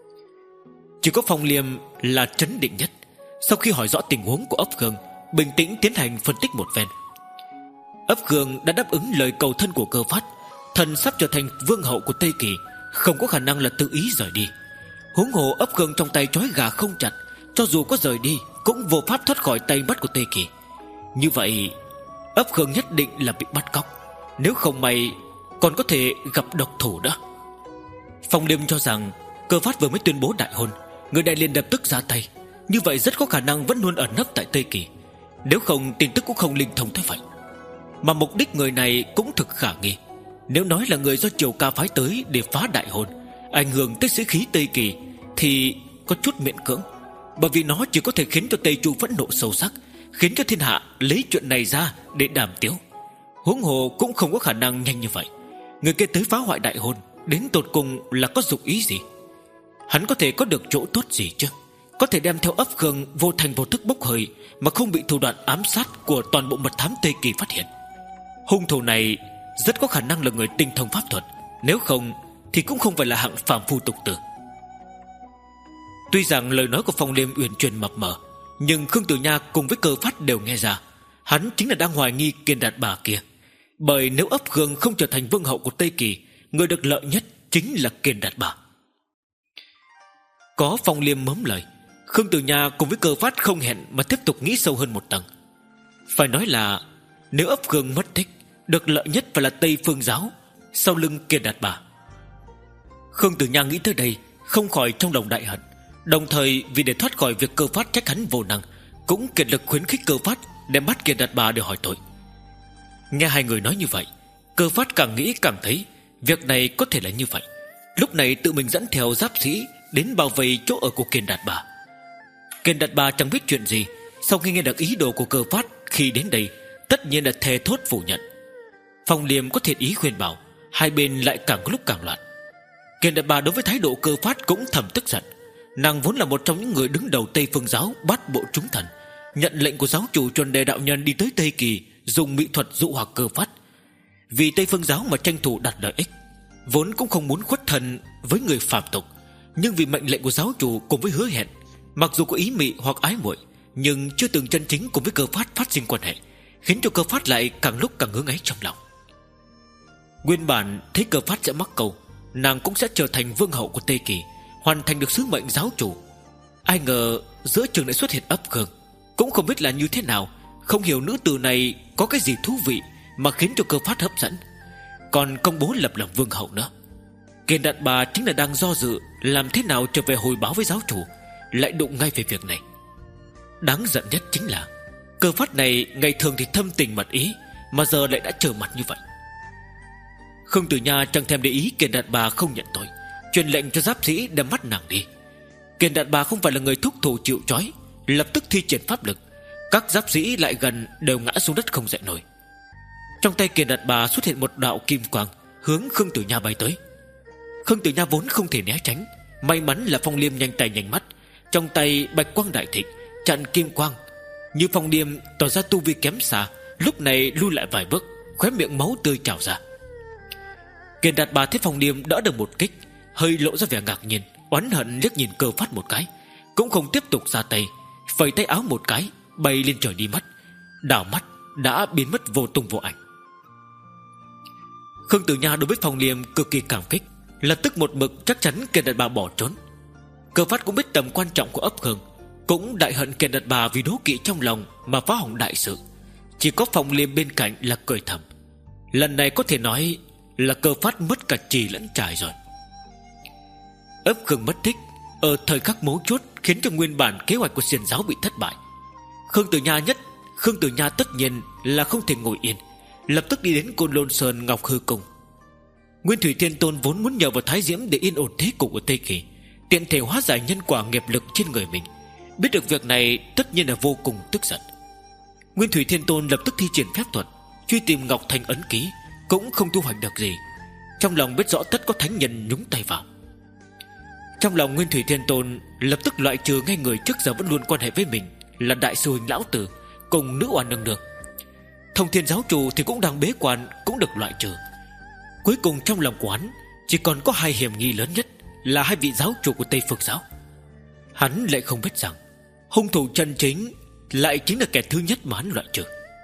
Chỉ có Phong Liêm là trấn định nhất. Sau khi hỏi rõ tình huống của ấp Khương, bình tĩnh tiến hành phân tích một phen. Ấp Khương đã đáp ứng lời cầu thân của Cơ Phát. Thần sắp trở thành vương hậu của Tây Kỳ, không có khả năng là tự ý rời đi. Huống hồ ấp Khương trong tay trói gà không chặt, cho dù có rời đi cũng vô pháp thoát khỏi tay bắt của Tây Kỳ. Như vậy ấp Khương nhất định là bị bắt cóc, nếu không may còn có thể gặp độc thủ đó. Phong Liêm cho rằng Cơ Phát vừa mới tuyên bố đại hôn, người này liền lập tức ra tay, như vậy rất có khả năng vẫn luôn ẩn nấp tại Tây Kỳ. Nếu không tin tức cũng không linh thông thế vậy. Mà mục đích người này cũng thực khả nghi. Nếu nói là người do Triều Ca phái tới để phá đại hôn, ảnh hưởng tới sĩ khí Tây Kỳ, thì có chút miễn cưỡng, bởi vì nó chỉ có thể khiến cho Tây Chu phẫn nộ sâu sắc, khiến cho thiên hạ lấy chuyện này ra để đàm tiếu. Huống hồ cũng không có khả năng nhanh như vậy. Người kia tới phá hoại đại hôn, đến tột cùng là có dụng ý gì? Hắn có thể có được chỗ tốt gì chứ? Có thể đem theo ấp Khương vô thành vô thức bốc hơi, mà không bị thủ đoạn ám sát của toàn bộ mật thám Tây Kỳ phát hiện. Hung thủ này rất có khả năng là người tinh thông pháp thuật, nếu không thì cũng không phải là hạng phàm phu tục tử. Tuy rằng lời nói của Phong Liêm uyển chuyển mập mờ, nhưng Khương Tử Nha cùng với Cơ Phát đều nghe ra, hắn chính là đang hoài nghi Kiền Đạt Bà kia. Bởi nếu ấp Khương không trở thành vương hậu của Tây Kỳ, người được lợi nhất chính là Kiền Đạt Bà. Có Phong Liêm mớm lời, Khương Tử Nha cùng với Cơ Phát không hẹn mà tiếp tục nghĩ sâu hơn một tầng. Phải nói là nếu ấp Khương mất tích, được lợi nhất phải là Tây Phương Giáo, sau lưng Kiền Đạt Bà. Khương Tử Nha nghĩ tới đây, không khỏi trong lòng đại hận. Đồng thời vì để thoát khỏi việc Cơ Phát trách hắn vô năng, cũng kiệt lực khuyến khích Cơ Phát đem bắt Kiền Đạt Bà để hỏi tội. Nghe hai người nói như vậy, Cơ Phát càng nghĩ càng thấy việc này có thể là như vậy. Lúc này tự mình dẫn theo giáp sĩ đến bao vây chỗ ở của Kiền Đạt Bà. Kiền Đạt Bà chẳng biết chuyện gì, sau khi nghe được ý đồ của Cơ Phát khi đến đây, tất nhiên là thề thốt phủ nhận. Phong Liêm có thiện ý khuyên bảo, hai bên lại càng có lúc càng loạn. Kiền Đạt Bà đối với thái độ Cơ Phát cũng thầm tức giận. Nàng vốn là một trong những người đứng đầu Tây Phương Giáo bát bộ chúng thần, nhận lệnh của giáo chủ Chuẩn Đề đạo nhân đi tới Tây Kỳ, dùng mỹ thuật dụ hoặc Cơ Phát, vì Tây Phương Giáo mà tranh thủ đạt lợi ích. vốn cũng không muốn khuất thân với người phàm tục, nhưng vì mệnh lệnh của giáo chủ cùng với hứa hẹn, mặc dù có ý mị hoặc ái muội, nhưng chưa từng chân chính cùng với Cơ Phát phát sinh quan hệ, khiến cho Cơ Phát lại càng lúc càng ngứa ngáy trong lòng. Nguyên bản thấy Cơ Phát sẽ mắc câu, nàng cũng sẽ trở thành vương hậu của Tây Kỳ, hoàn thành được sứ mệnh giáo chủ. Ai ngờ giữa trường lại xuất hiện ấp Khương, cũng không biết là như thế nào, không hiểu nữ tử này có cái gì thú vị mà khiến cho Cơ Phát hấp dẫn, còn công bố lập làm vương hậu nữa. Kiền Đạn Bà chính là đang do dự làm thế nào trở về hồi báo với giáo chủ, lại đụng ngay về việc này. Đáng giận nhất chính là Cơ Phát này ngày thường thì thâm tình mật ý, mà giờ lại đã trở mặt như vậy. Khương Tử Nha chẳng thèm để ý Kiền Đạn Bà không nhận tội, truyền lệnh cho giáp sĩ đem mắt nàng đi. Kiền Đạn Bà không phải là người thúc thủ chịu trói, lập tức thi triển pháp lực, các giáp sĩ lại gần đều ngã xuống đất không dậy nổi. Trong tay Kiền Đạn Bà xuất hiện một đạo kim quang hướng Khương Tử Nha bay tới. Khương Tử Nha vốn không thể né tránh, may mắn là Phong Liêm nhanh tay nhanh mắt, trong tay bạch quang đại thịnh chặn kim quang. Như Phong Liêm tỏ ra tu vi kém xa, lúc này lui lại vài bước, khóe miệng máu tươi trào ra. Kiền Đạn Bà thấy Phong Liêm đỡ được một kích, hơi lộ ra vẻ ngạc nhiên, oán hận liếc nhìn Cơ Phát một cái, cũng không tiếp tục ra tay, phẩy tay áo một cái, bay lên trời đi mất, đảo mắt đã biến mất vô tung vô ảnh. Khương Tử Nha đối với Phong Liêm cực kỳ cảm kích, lập tức một mực chắc chắn Kiền Đạn Bà bỏ trốn. Cơ Phát cũng biết tầm quan trọng của ấp Khương, cũng đại hận Kiền Đạn Bà vì đố kỵ trong lòng mà phá hỏng đại sự. Chỉ có Phong Liêm bên cạnh là cười thầm, lần này có thể nói là Cơ Phát mất cả trì lẫn trải rồi. Ấp Khương mất tích ở thời khắc mấu chốt, khiến cho nguyên bản kế hoạch của xiển giáo bị thất bại. Khương Tử Nha nhất Khương Tử Nha tất nhiên là không thể ngồi yên, lập tức đi đến Côn Lôn Sơn Ngọc Hư Cung. Nguyên Thủy Thiên Tôn vốn muốn nhờ vào Thái Diễm để yên ổn thế cục ở Tây Kỳ, tiện thể hóa giải nhân quả nghiệp lực trên người mình. Biết được việc này tất nhiên là vô cùng tức giận. Nguyên Thủy Thiên Tôn lập tức thi triển phép thuật truy tìm Ngọc Thành ấn ký, cũng không thu hoạch được gì. Trong lòng biết rõ tất có thánh nhân nhúng tay vào. Trong lòng Nguyên Thủy Thiên Tôn lập tức loại trừ ngay người trước giờ vẫn luôn quan hệ với mình là Đại sư huynh Lão Tử cùng nữ oan nương nương. Thông Thiên giáo chủ thì cũng đang bế quan, cũng được loại trừ. Cuối cùng trong lòng của hắn chỉ còn có hai hiểm nghi lớn nhất là hai vị giáo chủ của Tây Phương giáo. Hắn lại không biết rằng hung thủ chân chính lại chính là kẻ thứ nhất mà hắn loại trừ.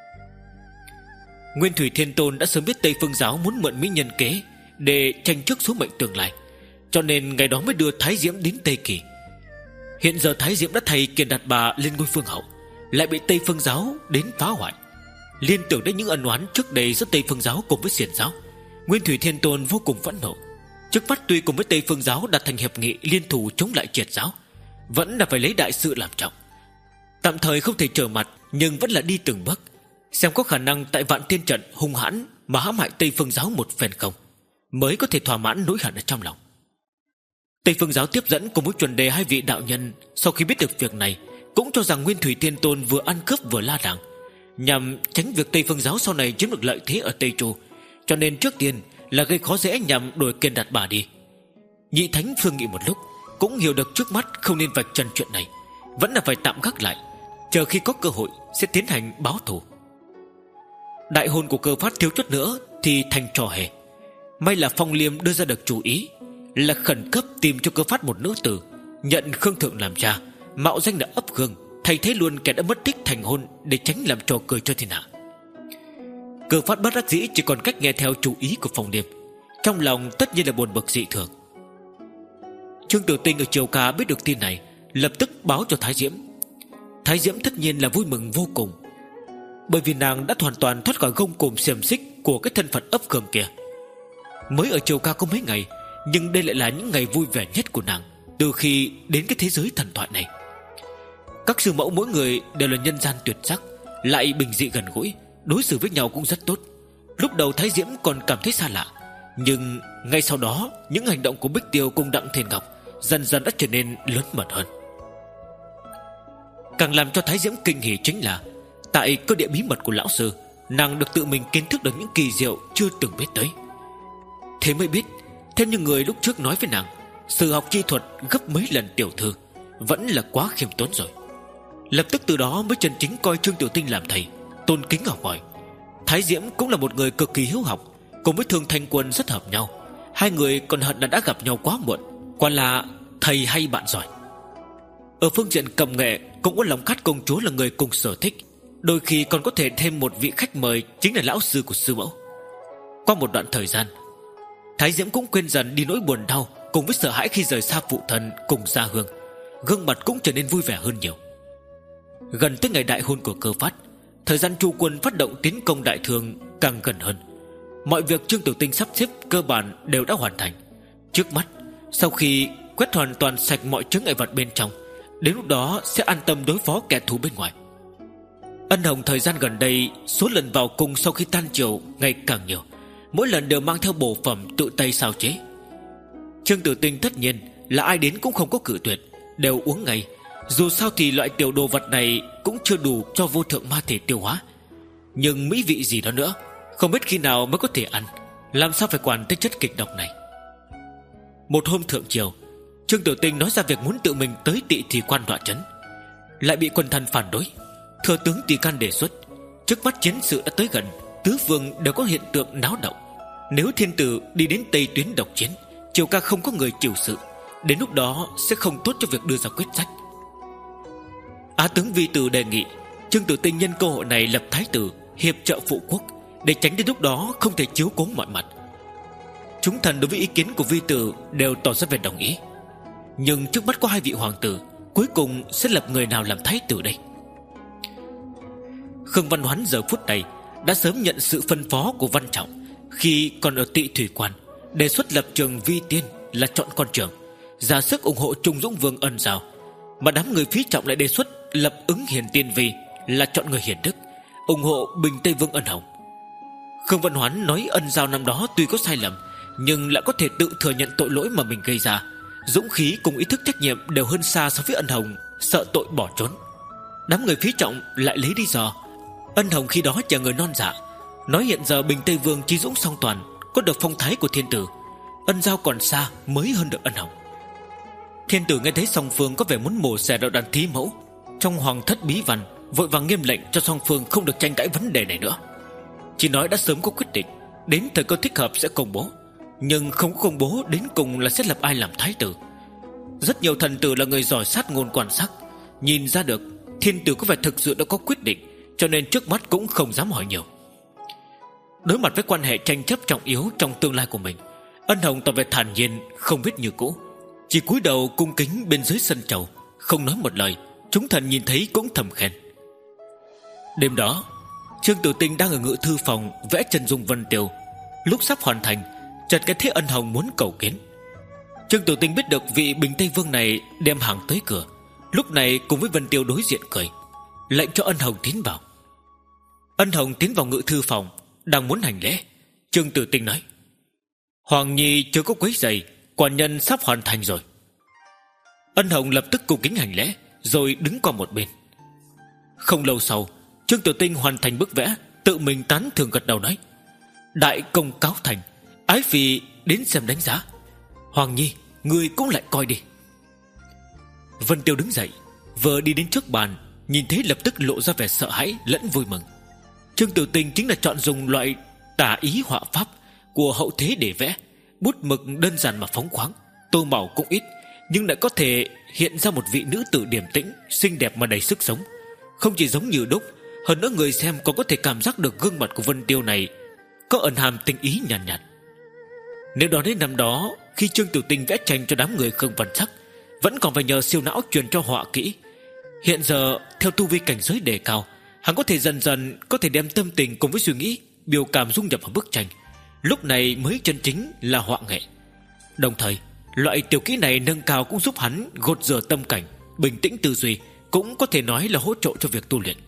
Nguyên Thủy Thiên Tôn đã sớm biết Tây Phương giáo muốn mượn mỹ nhân kế để tranh trước số mệnh tương lai, cho nên ngày đó mới đưa Thái Diễm đến Tây Kỳ. Hiện giờ Thái Diễm đã thay Kiền Đạt Bà lên ngôi phương hậu, lại bị Tây Phương giáo đến phá hoại. Liên tưởng đến những ân oán trước đây giữa Tây Phương giáo cùng với xiển giáo, Nguyên Thủy Thiên Tôn vô cùng phẫn nộ. Trước mắt tuy cùng với Tây Phương giáo đặt thành hiệp nghị liên thủ chống lại Triệt giáo, vẫn là phải lấy đại sự làm trọng. Tạm thời không thể trở mặt, nhưng vẫn là đi từng bước, xem có khả năng tại Vạn Tiên trận hung hãn mà hãm hại Tây Phương giáo một phen không, mới có thể thỏa mãn nỗi hận ở trong lòng. Tây Phương giáo tiếp dẫn cùng với chuẩn đề hai vị đạo nhân sau khi biết được việc này cũng cho rằng Nguyên Thủy Thiên Tôn vừa ăn cướp vừa la làng, nhằm tránh việc Tây Phương giáo sau này chiếm được lợi thế ở Tây Chu, cho nên trước tiên là gây khó dễ nhằm đuổi Kiền Đạt Bà đi. Nhị thánh phương nghị một lúc, cũng hiểu được trước mắt không nên vạch trần chuyện này, vẫn là phải tạm gác lại, chờ khi có cơ hội sẽ tiến hành báo thù. Đại hôn của Cơ Phát thiếu chút nữa thì thành trò hề. May là Phong Liêm đưa ra được chủ ý, là khẩn cấp tìm cho Cơ Phát một nữ tử, nhận Khương Thượng làm cha, mạo danh là ấp Khương, thay thế luôn kẻ đã mất tích thành hôn, để tránh làm trò cười cho thiên hạ. Cơ Phát bất đắc dĩ chỉ còn cách nghe theo chủ ý của Phong Liêm, trong lòng tất nhiên là buồn bực dị thường. Trương Tử Tinh ở Triều Ca biết được tin này, lập tức báo cho Thái Diễm. Thái Diễm tất nhiên là vui mừng vô cùng, bởi vì nàng đã hoàn toàn thoát khỏi gông cùm xiềng xích của cái thân phận ấp Khương kia. Mới ở Triều Ca có mấy ngày, nhưng đây lại là những ngày vui vẻ nhất của nàng từ khi đến cái thế giới thần thoại này. Các sư mẫu mỗi người đều là nhân gian tuyệt sắc, lại bình dị gần gũi, đối xử với nhau cũng rất tốt. Lúc đầu Thái Diễm còn cảm thấy xa lạ, nhưng ngay sau đó những hành động của Bích Tiêu cùng Đặng Thiên Ngọc dần dần đã trở nên lớn mật hơn. Càng làm cho Thái Diễm kinh hỉ chính là tại cơ địa bí mật của lão sư, nàng được tự mình kiến thức được những kỳ diệu chưa từng biết tới. Thế mới biết, theo như người lúc trước nói với nàng, sử học chi thuật gấp mấy lần tiểu thư, vẫn là quá khiêm tốn rồi. Lập tức từ đó mới chân chính coi Trương Tiểu Tinh làm thầy, tôn kính học hỏi. Thái Diễm cũng là một người cực kỳ hiếu học, cùng với Thương Thanh Quân rất hợp nhau, Hai người còn hận là đã gặp nhau quá muộn. Quả là thầy hay bạn giỏi. Ở phương diện cầm nghệ cũng có lòng khát công chúa là người cùng sở thích. Đôi khi còn có thể thêm một vị khách mời, chính là lão sư của sư mẫu. Qua một đoạn thời gian, Thái Diễm cũng quên dần đi nỗi buồn đau cùng với sợ hãi khi rời xa phụ thân cùng gia hương. Gương mặt cũng trở nên vui vẻ hơn nhiều. Gần tới ngày đại hôn của Cơ Phát, thời gian Chu quân phát động tiến công đại thương càng gần hơn. Mọi việc Trương Tử Tinh sắp xếp cơ bản đều đã hoàn thành. Trước mắt, sau khi quét hoàn toàn sạch mọi chướng ngại vật bên trong, đến lúc đó sẽ an tâm đối phó kẻ thù bên ngoài. Ân Hồng thời gian gần đây số lần vào cung sau khi tan chiều ngày càng nhiều, mỗi lần đều mang theo bổ phẩm tự tay sao chế. Trương Tử Tinh tất nhiên là ai đến cũng không có cự tuyệt, đều uống ngay. Dù sao thì loại tiểu đồ vật này cũng chưa đủ cho vô thượng ma thể tiêu hóa, nhưng mỹ vị gì đó nữa không biết khi nào mới có thể ăn, làm sao phải quản tới chất kịch độc này. Một hôm thượng triều, Trương Tử Tinh nói ra việc muốn tự mình tới Tị Thì Quan tọa trấn, lại bị quần thần phản đối. Thừa tướng Tỳ Can đề xuất, trước mắt chiến sự đã tới gần, tứ phương đều có hiện tượng náo động. Nếu thiên tử đi đến Tây tuyến độc chiến, triều ca không có người chịu sự, đến lúc đó sẽ không tốt cho việc đưa ra quyết sách. Á tướng Vi Tử đề nghị Trương Tử Tinh nhân cơ hội này lập thái tử, hiệp trợ phụ quốc, để tránh đến lúc đó không thể chiếu cố mọi mặt. Chúng thần đối với ý kiến của Vi Tử đều tỏ ra vẻ đồng ý. Nhưng trước mắt có hai vị hoàng tử, cuối cùng sẽ lập người nào làm thái tử đây? Khương Văn Hoán giờ phút này đã sớm nhận sự phân phó của Văn Trọng khi còn ở Tị Thủy Quan, đề xuất lập trường Vi Tiên là chọn con trưởng, ra sức ủng hộ Trung Dũng Vương Ân Giao. Mà đám người Phí Trọng lại đề xuất lập Ứng Hiền Tiên Vi là chọn người hiền đức, ủng hộ Bình Tây Vương Ân Hồng. Khương Văn Hoán nói Ân Giao năm đó tuy có sai lầm, nhưng lại có thể tự thừa nhận tội lỗi mà mình gây ra. Dũng khí cùng ý thức trách nhiệm đều hơn xa so với Ân Hồng sợ tội bỏ trốn. Đám người Phí Trọng lại lấy lý do Ân Hồng khi đó chờ người non dạ, nói hiện giờ Bình Tây Vương chí dũng song toàn, có được phong thái của thiên tử, Ân Giao còn xa mới hơn được Ân Hồng. Thiên tử nghe thấy song phương có vẻ muốn mổ xẻ đạo đàn thí mẫu, trong hoàng thất bí văn vội vàng nghiêm lệnh cho song phương không được tranh cãi vấn đề này nữa. Chỉ nói đã sớm có quyết định, đến thời cơ thích hợp sẽ công bố, nhưng không có công bố đến cùng là sẽ lập ai làm thái tử. Rất nhiều thần tử là người giỏi sát ngôn quan sát, nhìn ra được thiên tử có vẻ thực sự đã có quyết định, cho nên trước mắt cũng không dám hỏi nhiều. Đối mặt với quan hệ tranh chấp trọng yếu trong tương lai của mình, Ân Hồng tỏ vẻ thản nhiên không biết như cũ, chỉ cúi đầu cung kính bên dưới sân chầu, không nói một lời. Chúng thần nhìn thấy cũng thầm khen. Đêm đó, Trương Tử Tinh đang ở ngự thư phòng vẽ chân dung Vân Tiêu. Lúc sắp hoàn thành, chợt nghe thấy Ân Hồng muốn cầu kiến. Trương Tử Tinh biết được vị Bình Tây Vương này đem hàng tới cửa, lúc này cùng với Vân Tiêu đối diện cười, lệnh cho Ân Hồng tiến vào. Ân Hồng tiến vào ngự thư phòng, đang muốn hành lễ, Trương Tử Tinh nói: Hoàng nhi chưa có quấy rầy, quan nhân sắp hoàn thành rồi. Ân Hồng lập tức cung kính hành lễ, rồi đứng qua một bên. Không lâu sau, Trương Tử Tinh hoàn thành bức vẽ, tự mình tán thưởng gật đầu nói: Đại công cáo thành, ái phi đến xem đánh giá. Hoàng nhi, người cũng lại coi đi. Vân Tiêu đứng dậy, vừa đi đến trước bàn, nhìn thấy lập tức lộ ra vẻ sợ hãi lẫn vui mừng. Trương Tử Tinh chính là chọn dùng loại tả ý họa pháp của hậu thế để vẽ, bút mực đơn giản mà phóng khoáng, tô màu cũng ít, nhưng lại có thể hiện ra một vị nữ tử điềm tĩnh, xinh đẹp mà đầy sức sống. Không chỉ giống như đúc, hơn nữa người xem còn có thể cảm giác được gương mặt của Vân Tiêu này có ẩn hàm tình ý nhàn nhạt, nhạt. Nếu đó đến năm đó, khi Trương Tử Tinh vẽ tranh cho đám người Khương Văn Sắc, vẫn còn phải nhờ siêu não truyền cho họa kỹ. Hiện giờ theo tu vi cảnh giới đề cao, hắn có thể dần dần có thể đem tâm tình cùng với suy nghĩ, biểu cảm dung nhập vào bức tranh. Lúc này mới chân chính là họa nghệ. Đồng thời, loại tiểu kỹ này nâng cao cũng giúp hắn gột rửa tâm cảnh, bình tĩnh tư duy, cũng có thể nói là hỗ trợ cho việc tu luyện.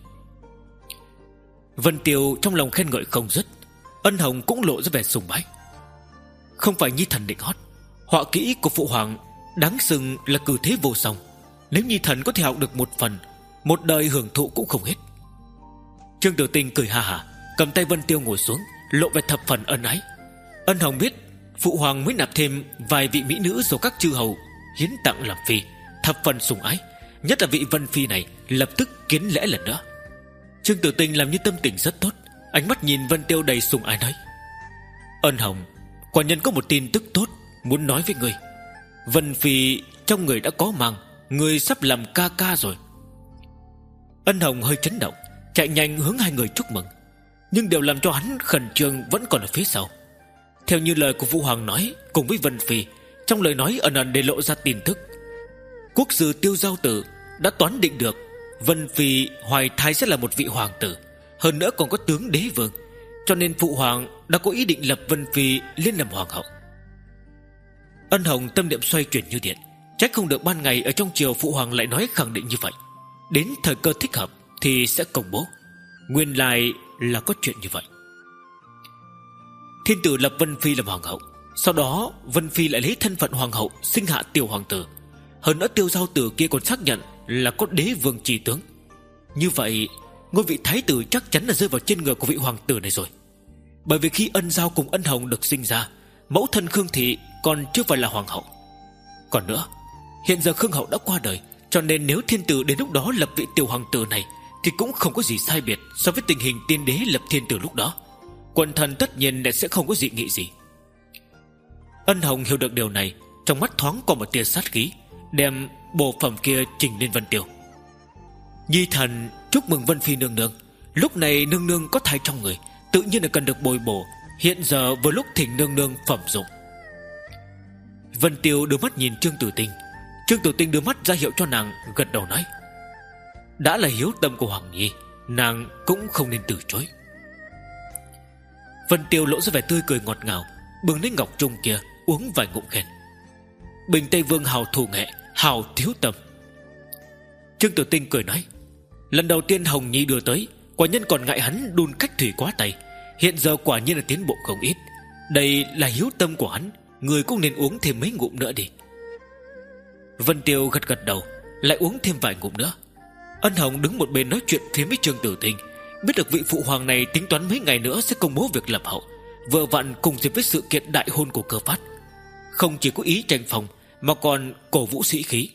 Vân Tiêu trong lòng khen ngợi không dứt. Ân Hồng cũng lộ ra vẻ sùng bái. Không phải Nhi thần định hót, họa kỹ của phụ hoàng đáng xưng là cử thế vô song. Nếu Nhi thần có thể học được một phần, một đời hưởng thụ cũng không hết. Trương Tử Tinh cười ha hả, cầm tay Vân Tiêu ngồi xuống, lộ vẻ thập phần ân ái. Ân Hồng biết phụ hoàng mới nạp thêm vài vị mỹ nữ do các chư hầu hiến tặng làm phi, thập phần sủng ái, nhất là vị Vân phi này lập tức kiến lễ lần nữa. Trương Tử Tinh làm như tâm tình rất tốt, ánh mắt nhìn Vân Tiêu đầy sủng ái nói: Ân Hồng, Quả nhân có một tin tức tốt muốn nói với người. Vân Phi trong người đã có mang, người sắp làm ca ca rồi. Ân Hồng hơi chấn động, chạy nhanh hướng hai người chúc mừng. Nhưng điều làm cho hắn khẩn trương vẫn còn ở phía sau. Theo như lời của Vũ Hoàng nói cùng với Vân Phi, trong lời nói ẩn ẩn để lộ ra tin tức. Quốc sư Tiêu Giao Tử đã toán định được Vân Phi hoài thai sẽ là một vị hoàng tử, hơn nữa còn có tướng đế vương, cho nên Phụ Hoàng đã có ý định lập Vân Phi lên làm hoàng hậu. Ân Hồng tâm niệm xoay chuyển như điện. Trách không được ban ngày ở trong triều Phụ Hoàng lại nói khẳng định như vậy, đến thời cơ thích hợp thì sẽ công bố. Nguyên lai là có chuyện như vậy. Thiên tử lập Vân Phi làm hoàng hậu, sau đó Vân Phi lại lấy thân phận hoàng hậu sinh hạ tiểu hoàng tử. Hơn nữa Tiêu Giao Tử kia còn xác nhận là có đế vương chi tướng. Như vậy ngôi vị thái tử chắc chắn là rơi vào trên người của vị hoàng tử này rồi. Bởi vì khi Ân Giao cùng Ân Hồng được sinh ra, mẫu thân Khương Thị còn chưa phải là hoàng hậu. Còn nữa, hiện giờ Khương Hậu đã qua đời, cho nên nếu thiên tử đến lúc đó lập vị tiểu hoàng tử này thì cũng không có gì sai biệt so với tình hình tiên đế lập thiên tử lúc đó. Quần thần tất nhiên là sẽ không có dị nghị gì. Ân Hồng hiểu được điều này, trong mắt thoáng qua một tia sát khí, đem bộ phẩm kia trình lên Vân Tiêu. Nhi thần chúc mừng Vân Phi nương nương. Lúc này nương nương có thai trong người, tự nhiên là cần được bồi bổ. Hiện giờ vừa lúc thỉnh nương nương phẩm dụng. Vân Tiêu đưa mắt nhìn Trương Tử Tinh. Trương Tử Tinh đưa mắt ra hiệu cho nàng, gật đầu nói: đã là hiếu tâm của Hoàng Nhi, nàng cũng không nên từ chối. Vân Tiêu lộ ra vẻ tươi cười ngọt ngào, bưng lấy ngọc trung kia uống vài ngụm khen: Bình Tây Vương hào thủ nghệ, hào thiếu tâm. Trương Tử Tinh cười nói: lần đầu tiên Hồng Nhi đưa tới, quả nhân còn ngại hắn đun cách thủy quá tay, hiện giờ quả nhiên là tiến bộ không ít. Đây là hiếu tâm của hắn, người cũng nên uống thêm mấy ngụm nữa đi. Vân Tiêu gật gật đầu, lại uống thêm vài ngụm nữa. Ân Hồng đứng một bên nói chuyện phía với Trương Tử Tinh, biết được vị phụ hoàng này tính toán mấy ngày nữa sẽ công bố việc lập hậu, vừa vặn cùng dịp với sự kiện đại hôn của Cơ Phát. Không chỉ có ý tranh phòng mà còn cổ vũ sĩ khí.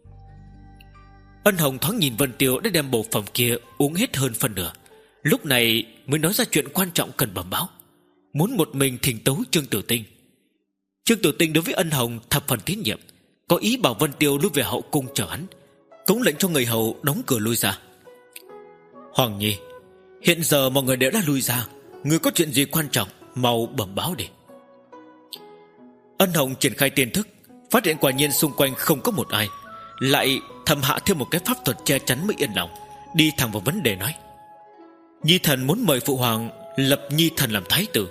Ân Hồng thoáng nhìn Vân Tiêu đã đem bộ phẩm kia uống hết hơn phần nửa, lúc này mới nói ra chuyện quan trọng cần bẩm báo, muốn một mình thỉnh tấu Trương Tử Tinh. Trương Tử Tinh đối với Ân Hồng thập phần tín nhiệm, có ý bảo Vân Tiêu lui về hậu cung chờ hắn, cũng lệnh cho người hầu đóng cửa lui ra. Hoàng Nhi, hiện giờ mọi người đều đã lui ra, người có chuyện gì quan trọng mau bẩm báo đi. Ân Hồng triển khai tiên thức, phát hiện quả nhiên xung quanh không có một ai, lại thầm hạ thêm một cái pháp thuật che chắn mới yên lòng, đi thẳng vào vấn đề nói: Nhi thần muốn mời phụ hoàng lập Nhi thần làm thái tử.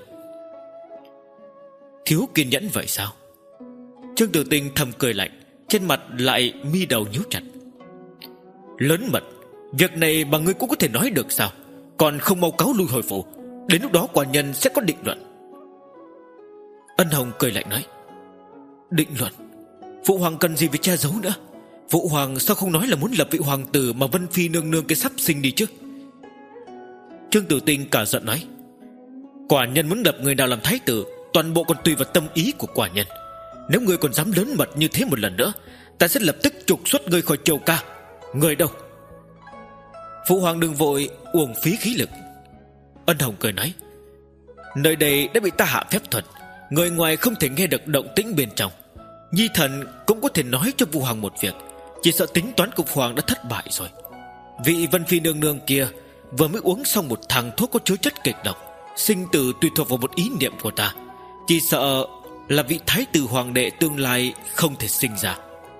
Thiếu kiên nhẫn vậy sao? Trương Tử Tinh thầm cười lạnh, trên mặt lại mi đầu nhíu chặt. Lớn mật, việc này mà ngươi cũng có thể nói được sao? Còn không mau cáo lui hồi phủ, đến lúc đó quả nhân sẽ có định luận. Ân Hồng cười lạnh nói: định luận? Phụ hoàng cần gì phải che giấu nữa? Phụ hoàng sao không nói là muốn lập vị hoàng tử mà Vân Phi nương nương cái sắp sinh đi chứ? Trương Tử Tinh cả giận nói: quả nhân muốn lập người nào làm thái tử, toàn bộ còn tùy vào tâm ý của quả nhân. Nếu ngươi còn dám lớn mật như thế một lần nữa, ta sẽ lập tức trục xuất ngươi khỏi triều ca. Người đâu? Phụ hoàng đừng vội uổng phí khí lực. Ân Hồng cười nói: nơi đây đã bị ta hạ phép thuật, người ngoài không thể nghe được động tĩnh bên trong. Nhi thần cũng có thể nói cho phụ hoàng một việc, chỉ sợ tính toán của phụ hoàng đã thất bại rồi. Vị Vân Phi nương nương kia vừa mới uống xong một thang thuốc có chứa chất kịch độc, sinh tử tùy thuộc vào một ý niệm của ta, chỉ sợ là vị thái tử hoàng đệ tương lai không thể sinh ra.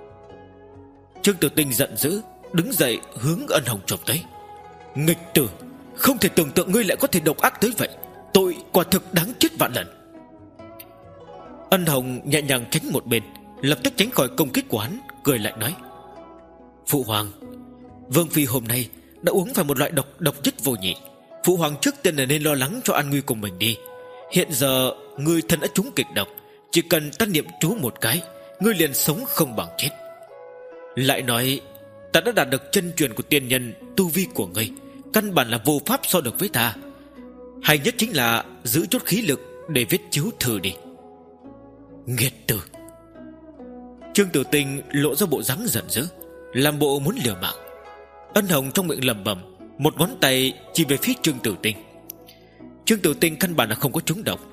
Trương Tử Tinh giận dữ, đứng dậy hướng Ân Hồng chộp tới. Nghịch tử, không thể tưởng tượng ngươi lại có thể độc ác tới vậy, tội quả thực đáng chết vạn lần. Ân Hồng nhẹ nhàng tránh một bên, lập tức tránh khỏi công kích của hắn, cười lại nói: phụ hoàng, Vương Phi hôm nay đã uống phải một loại độc độc nhất vô nhị. Phụ hoàng trước tiên là nên lo lắng cho an nguy của mình đi. Hiện giờ ngươi thân đã trúng kịch độc, chỉ cần ta niệm chú một cái, ngươi liền sống không bằng chết. Lại nói ta đã đạt được chân truyền của tiên nhân, tu vi của ngươi căn bản là vô pháp so được với ta. Hay nhất chính là giữ chút khí lực để viết chiếu thư đi. Nghiệt tử. Trương Tử Tinh lộ ra bộ dáng giận dữ, làm bộ muốn liều mạng. Ân Hồng trong miệng lẩm bẩm, một ngón tay chỉ về phía Trương Tử Tinh. Trương Tử Tinh căn bản là không có trúng độc,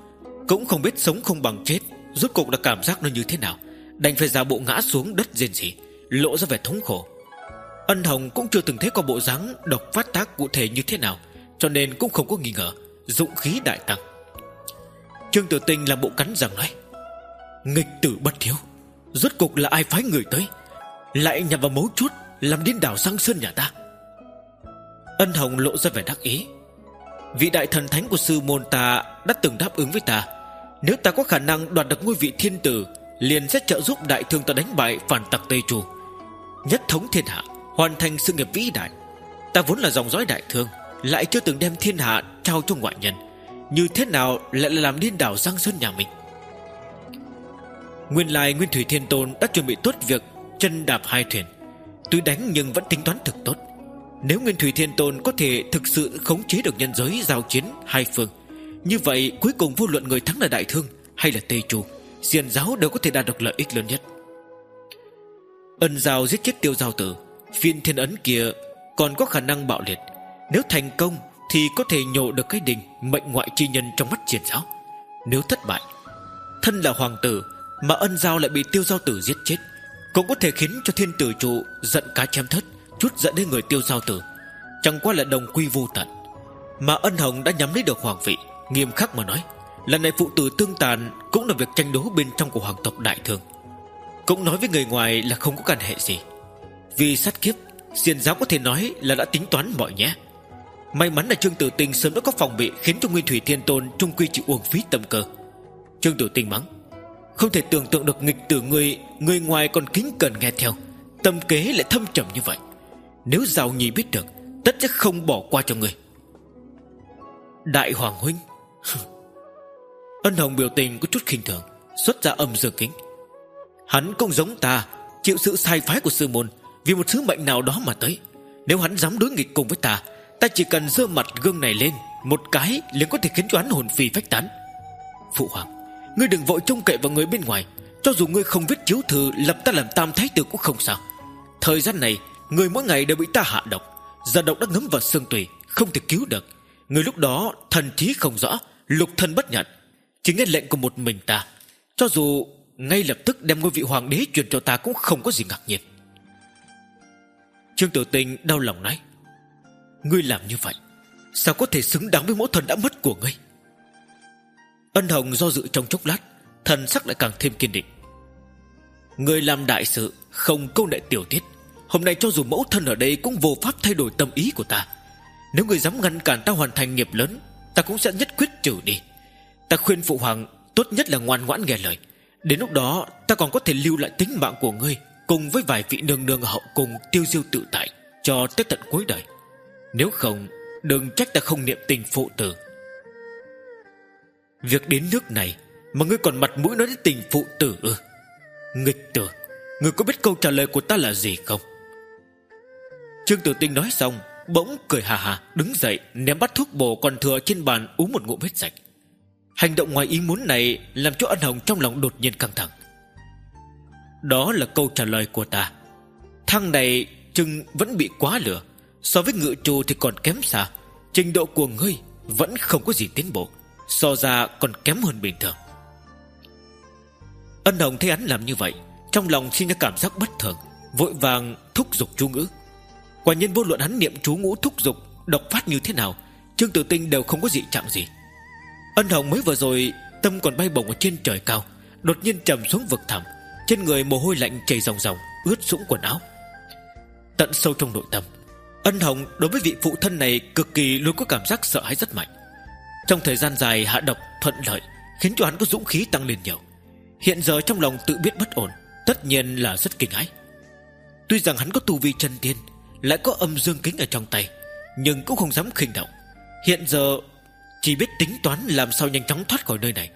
cũng không biết sống không bằng chết, rốt cuộc là cảm giác nó như thế nào, đành phải giả bộ ngã xuống đất rên rỉ, lộ ra vẻ thống khổ. Ân Hồng cũng chưa từng thấy qua bộ dáng độc phát tác cụ thể như thế nào, cho nên cũng không có nghi ngờ, dụng khí đại tăng. Trương Tử Tinh làm bộ cắn răng nói: nghịch tử bất hiếu, rốt cục là ai phái người tới, lại nhằm vào mấu chốt làm điên đảo Giang Sơn nhà ta. Ân Hồng lộ ra vẻ đắc ý: vị đại thần thánh của sư môn ta đã từng đáp ứng với ta, nếu ta có khả năng đoạt được ngôi vị thiên tử, liền sẽ trợ giúp đại thương ta đánh bại phản tặc Tây Chu, nhất thống thiên hạ, hoàn thành sự nghiệp vĩ đại. Ta vốn là dòng dõi đại thương, lại chưa từng đem thiên hạ trao cho ngoại nhân, như thế nào lại là làm điên đảo Giang Sơn nhà mình. Nguyên lai Nguyên Thủy Thiên Tôn đã chuẩn bị tốt việc chân đạp hai thuyền, tuy đánh nhưng vẫn tính toán thực tốt. Nếu Nguyên Thủy Thiên Tôn có thể thực sự khống chế được nhân giới giao chiến hai phương, như vậy cuối cùng vô luận người thắng là đại thương hay là Tây Chu, Xiển giáo đều có thể đạt được lợi ích lớn nhất. Ân Giao giết chết Tiêu Giao Tử, phiên thiên ấn kia còn có khả năng bạo liệt, nếu thành công thì có thể nhổ được cái đình mệnh ngoại chi nhân trong mắt Xiển giáo. Nếu thất bại, thân là hoàng tử mà Ân Giao lại bị Tiêu Giao Tử giết chết, cũng có thể khiến cho thiên tử trụ giận cá chém thớt, chút giận đến người Tiêu Giao Tử, chẳng qua là đồng quy vô tận. Mà Ân Hồng đã nhắm lấy được hoàng vị, nghiêm khắc mà nói, lần này phụ tử tương tàn cũng là việc tranh đấu bên trong của hoàng tộc đại thương, cũng nói với người ngoài là không có căn hệ gì. Vì sát kiếp, Xiển giáo có thể nói là đã tính toán mọi nhé. May mắn là Trương Tử Tinh sớm đã có phòng bị, khiến cho Nguyên Thủy Thiên Tôn trung quy chịu uổng phí tâm cơ. Trương Tử Tinh mắng: không thể tưởng tượng được nghịch tử người, người ngoài còn kính cẩn nghe theo, tâm kế lại thâm trầm như vậy. Nếu Giao Nhi biết được, tất sẽ không bỏ qua cho người. Đại Hoàng huynh. Ân Hồng biểu tình có chút khinh thường, xuất ra âm dương kính. Hắn cũng giống ta, chịu sự sai phái của sư môn, vì một sứ mệnh nào đó mà tới. Nếu hắn dám đối nghịch cùng với ta, ta chỉ cần giơ mặt gương này lên một cái liền có thể khiến cho hắn hồn phi phách tán. Phụ hoàng, ngươi đừng vội trông cậy vào người bên ngoài, cho dù ngươi không viết chiếu thư lập ta làm tam thái tử cũng không sao. Thời gian này người mỗi ngày đều bị ta hạ độc, giờ độc đã ngấm vào xương tủy, không thể cứu được. Người lúc đó thần trí không rõ, lục thân bất nhận, chỉ nghe lệnh của một mình ta, cho dù ngay lập tức đem ngôi vị hoàng đế truyền cho ta cũng không có gì ngạc nhiên. Trương Tử Tinh đau lòng nói: ngươi làm như vậy sao có thể xứng đáng với mẫu thần đã mất của ngươi? Ân Hồng do dự trong chốc lát, thần sắc lại càng thêm kiên định. Ngươi làm đại sự không câu nệ tiểu tiết, hôm nay cho dù mẫu thân ở đây cũng vô pháp thay đổi tâm ý của ta. Nếu ngươi dám ngăn cản ta hoàn thành nghiệp lớn, ta cũng sẽ nhất quyết trừ đi. Ta khuyên phụ hoàng tốt nhất là ngoan ngoãn nghe lời, đến lúc đó ta còn có thể lưu lại tính mạng của ngươi cùng với vài vị nương nương hậu cung tiêu diêu tự tại cho tới tận cuối đời. Nếu không, đừng trách ta không niệm tình phụ tử. Việc đến nước này mà ngươi còn mặt mũi nói đến tình phụ tử ư? Nghịch tử, ngươi có biết câu trả lời của ta là gì không? Trương Tử Tinh nói xong, bỗng cười hà hà, đứng dậy ném bát thuốc bổ còn thừa trên bàn uống một ngụm hết sạch. Hành động ngoài ý muốn này làm cho Ân Hồng trong lòng đột nhiên căng thẳng. Đó là câu trả lời của ta. Thằng này chừng vẫn bị quá lửa, so với ngự trù thì còn kém xa. Trình độ của ngươi vẫn không có gì tiến bộ, so ra còn kém hơn bình thường. Ân Hồng thấy hắn làm như vậy, trong lòng sinh ra cảm giác bất thường, vội vàng thúc giục chú ngữ. Quả nhiên vô luận hắn niệm chú ngũ thúc giục độc phát như thế nào, Trương Tử Tinh đều không có dị trạng gì. Ân Hồng mới vừa rồi tâm còn bay bổng ở trên trời cao, đột nhiên trầm xuống vực thẳm, trên người mồ hôi lạnh chảy ròng ròng, ướt sũng quần áo. Tận sâu trong nội tâm, Ân Hồng đối với vị phụ thân này cực kỳ luôn có cảm giác sợ hãi rất mạnh. Trong thời gian dài hạ độc thuận lợi, khiến cho hắn có dũng khí tăng lên nhiều. Hiện giờ trong lòng tự biết bất ổn, tất nhiên là rất kinh hãi. Tuy rằng hắn có tu vi chân tiên, lại có âm dương kính ở trong tay, nhưng cũng không dám khinh động. Hiện giờ chỉ biết tính toán làm sao nhanh chóng thoát khỏi nơi này.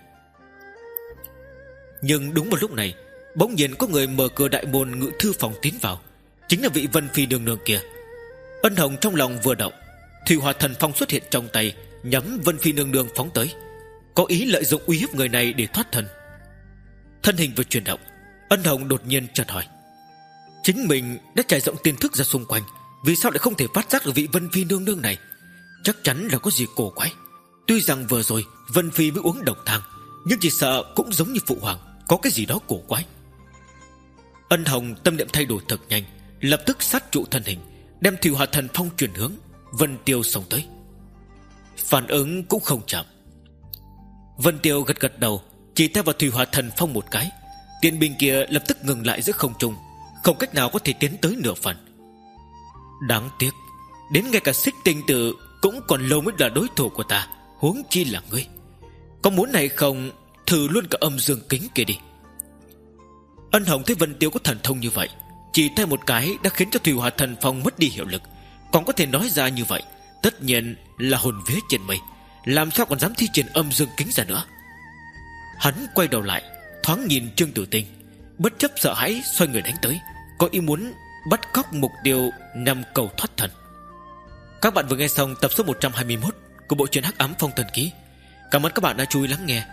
Nhưng đúng vào lúc này, bỗng nhiên có người mở cửa đại môn ngự thư phòng tiến vào, chính là vị Vân Phi nương nương kia. Ân Hồng trong lòng vừa động, Thủy Hỏa Thần Phong xuất hiện trong tay, nhắm Vân Phi nương nương phóng tới, có ý lợi dụng uy hiếp người này để thoát thân. Thân hình vừa chuyển động, Ân Hồng đột nhiên chợt hỏi: chính mình đã trải rộng tiên thức ra xung quanh, vì sao lại không thể phát giác được vị Vân Phi nương nương này? Chắc chắn là có gì cổ quái. Tuy rằng vừa rồi Vân Phi mới uống độc thang, nhưng chỉ sợ cũng giống như phụ hoàng, có cái gì đó cổ quái. Ân Hồng tâm niệm thay đổi thật nhanh, lập tức sát trụ thân hình, đem Thủy Hỏa Thần Phong chuyển hướng. Vân Tiêu xông tới, phản ứng cũng không chậm. Vân Tiêu gật gật đầu, chỉ tay vào Thủy Hỏa Thần Phong một cái, tiên binh kia lập tức ngừng lại giữa không trung, không cách nào có thể tiến tới nửa phần. Đáng tiếc, đến ngay cả Xích Tinh Tử cũng còn lâu mới là đối thủ của ta, huống chi là ngươi. Có muốn này không, thử luôn cả âm dương kính kia đi. Ân Hồng thấy Vân Tiêu có thần thông như vậy, chỉ tay một cái đã khiến cho Thủy Hỏa Thần Phong mất đi hiệu lực. Còn có thể nói ra như vậy, tất nhiên là hồn vía trên mây, làm sao còn dám thi triển âm dương kính ra nữa. Hắn quay đầu lại, thoáng nhìn Trương Tử Tinh, bất chấp sợ hãi xoay người đánh tới, có ý muốn bắt cóc mục tiêu nhằm cầu thoát thân. Các bạn vừa nghe xong tập số một trăm hai mươi mốt của bộ truyện Hắc Ám Phong Thần Ký. Cảm ơn các bạn đã chú ý lắng nghe.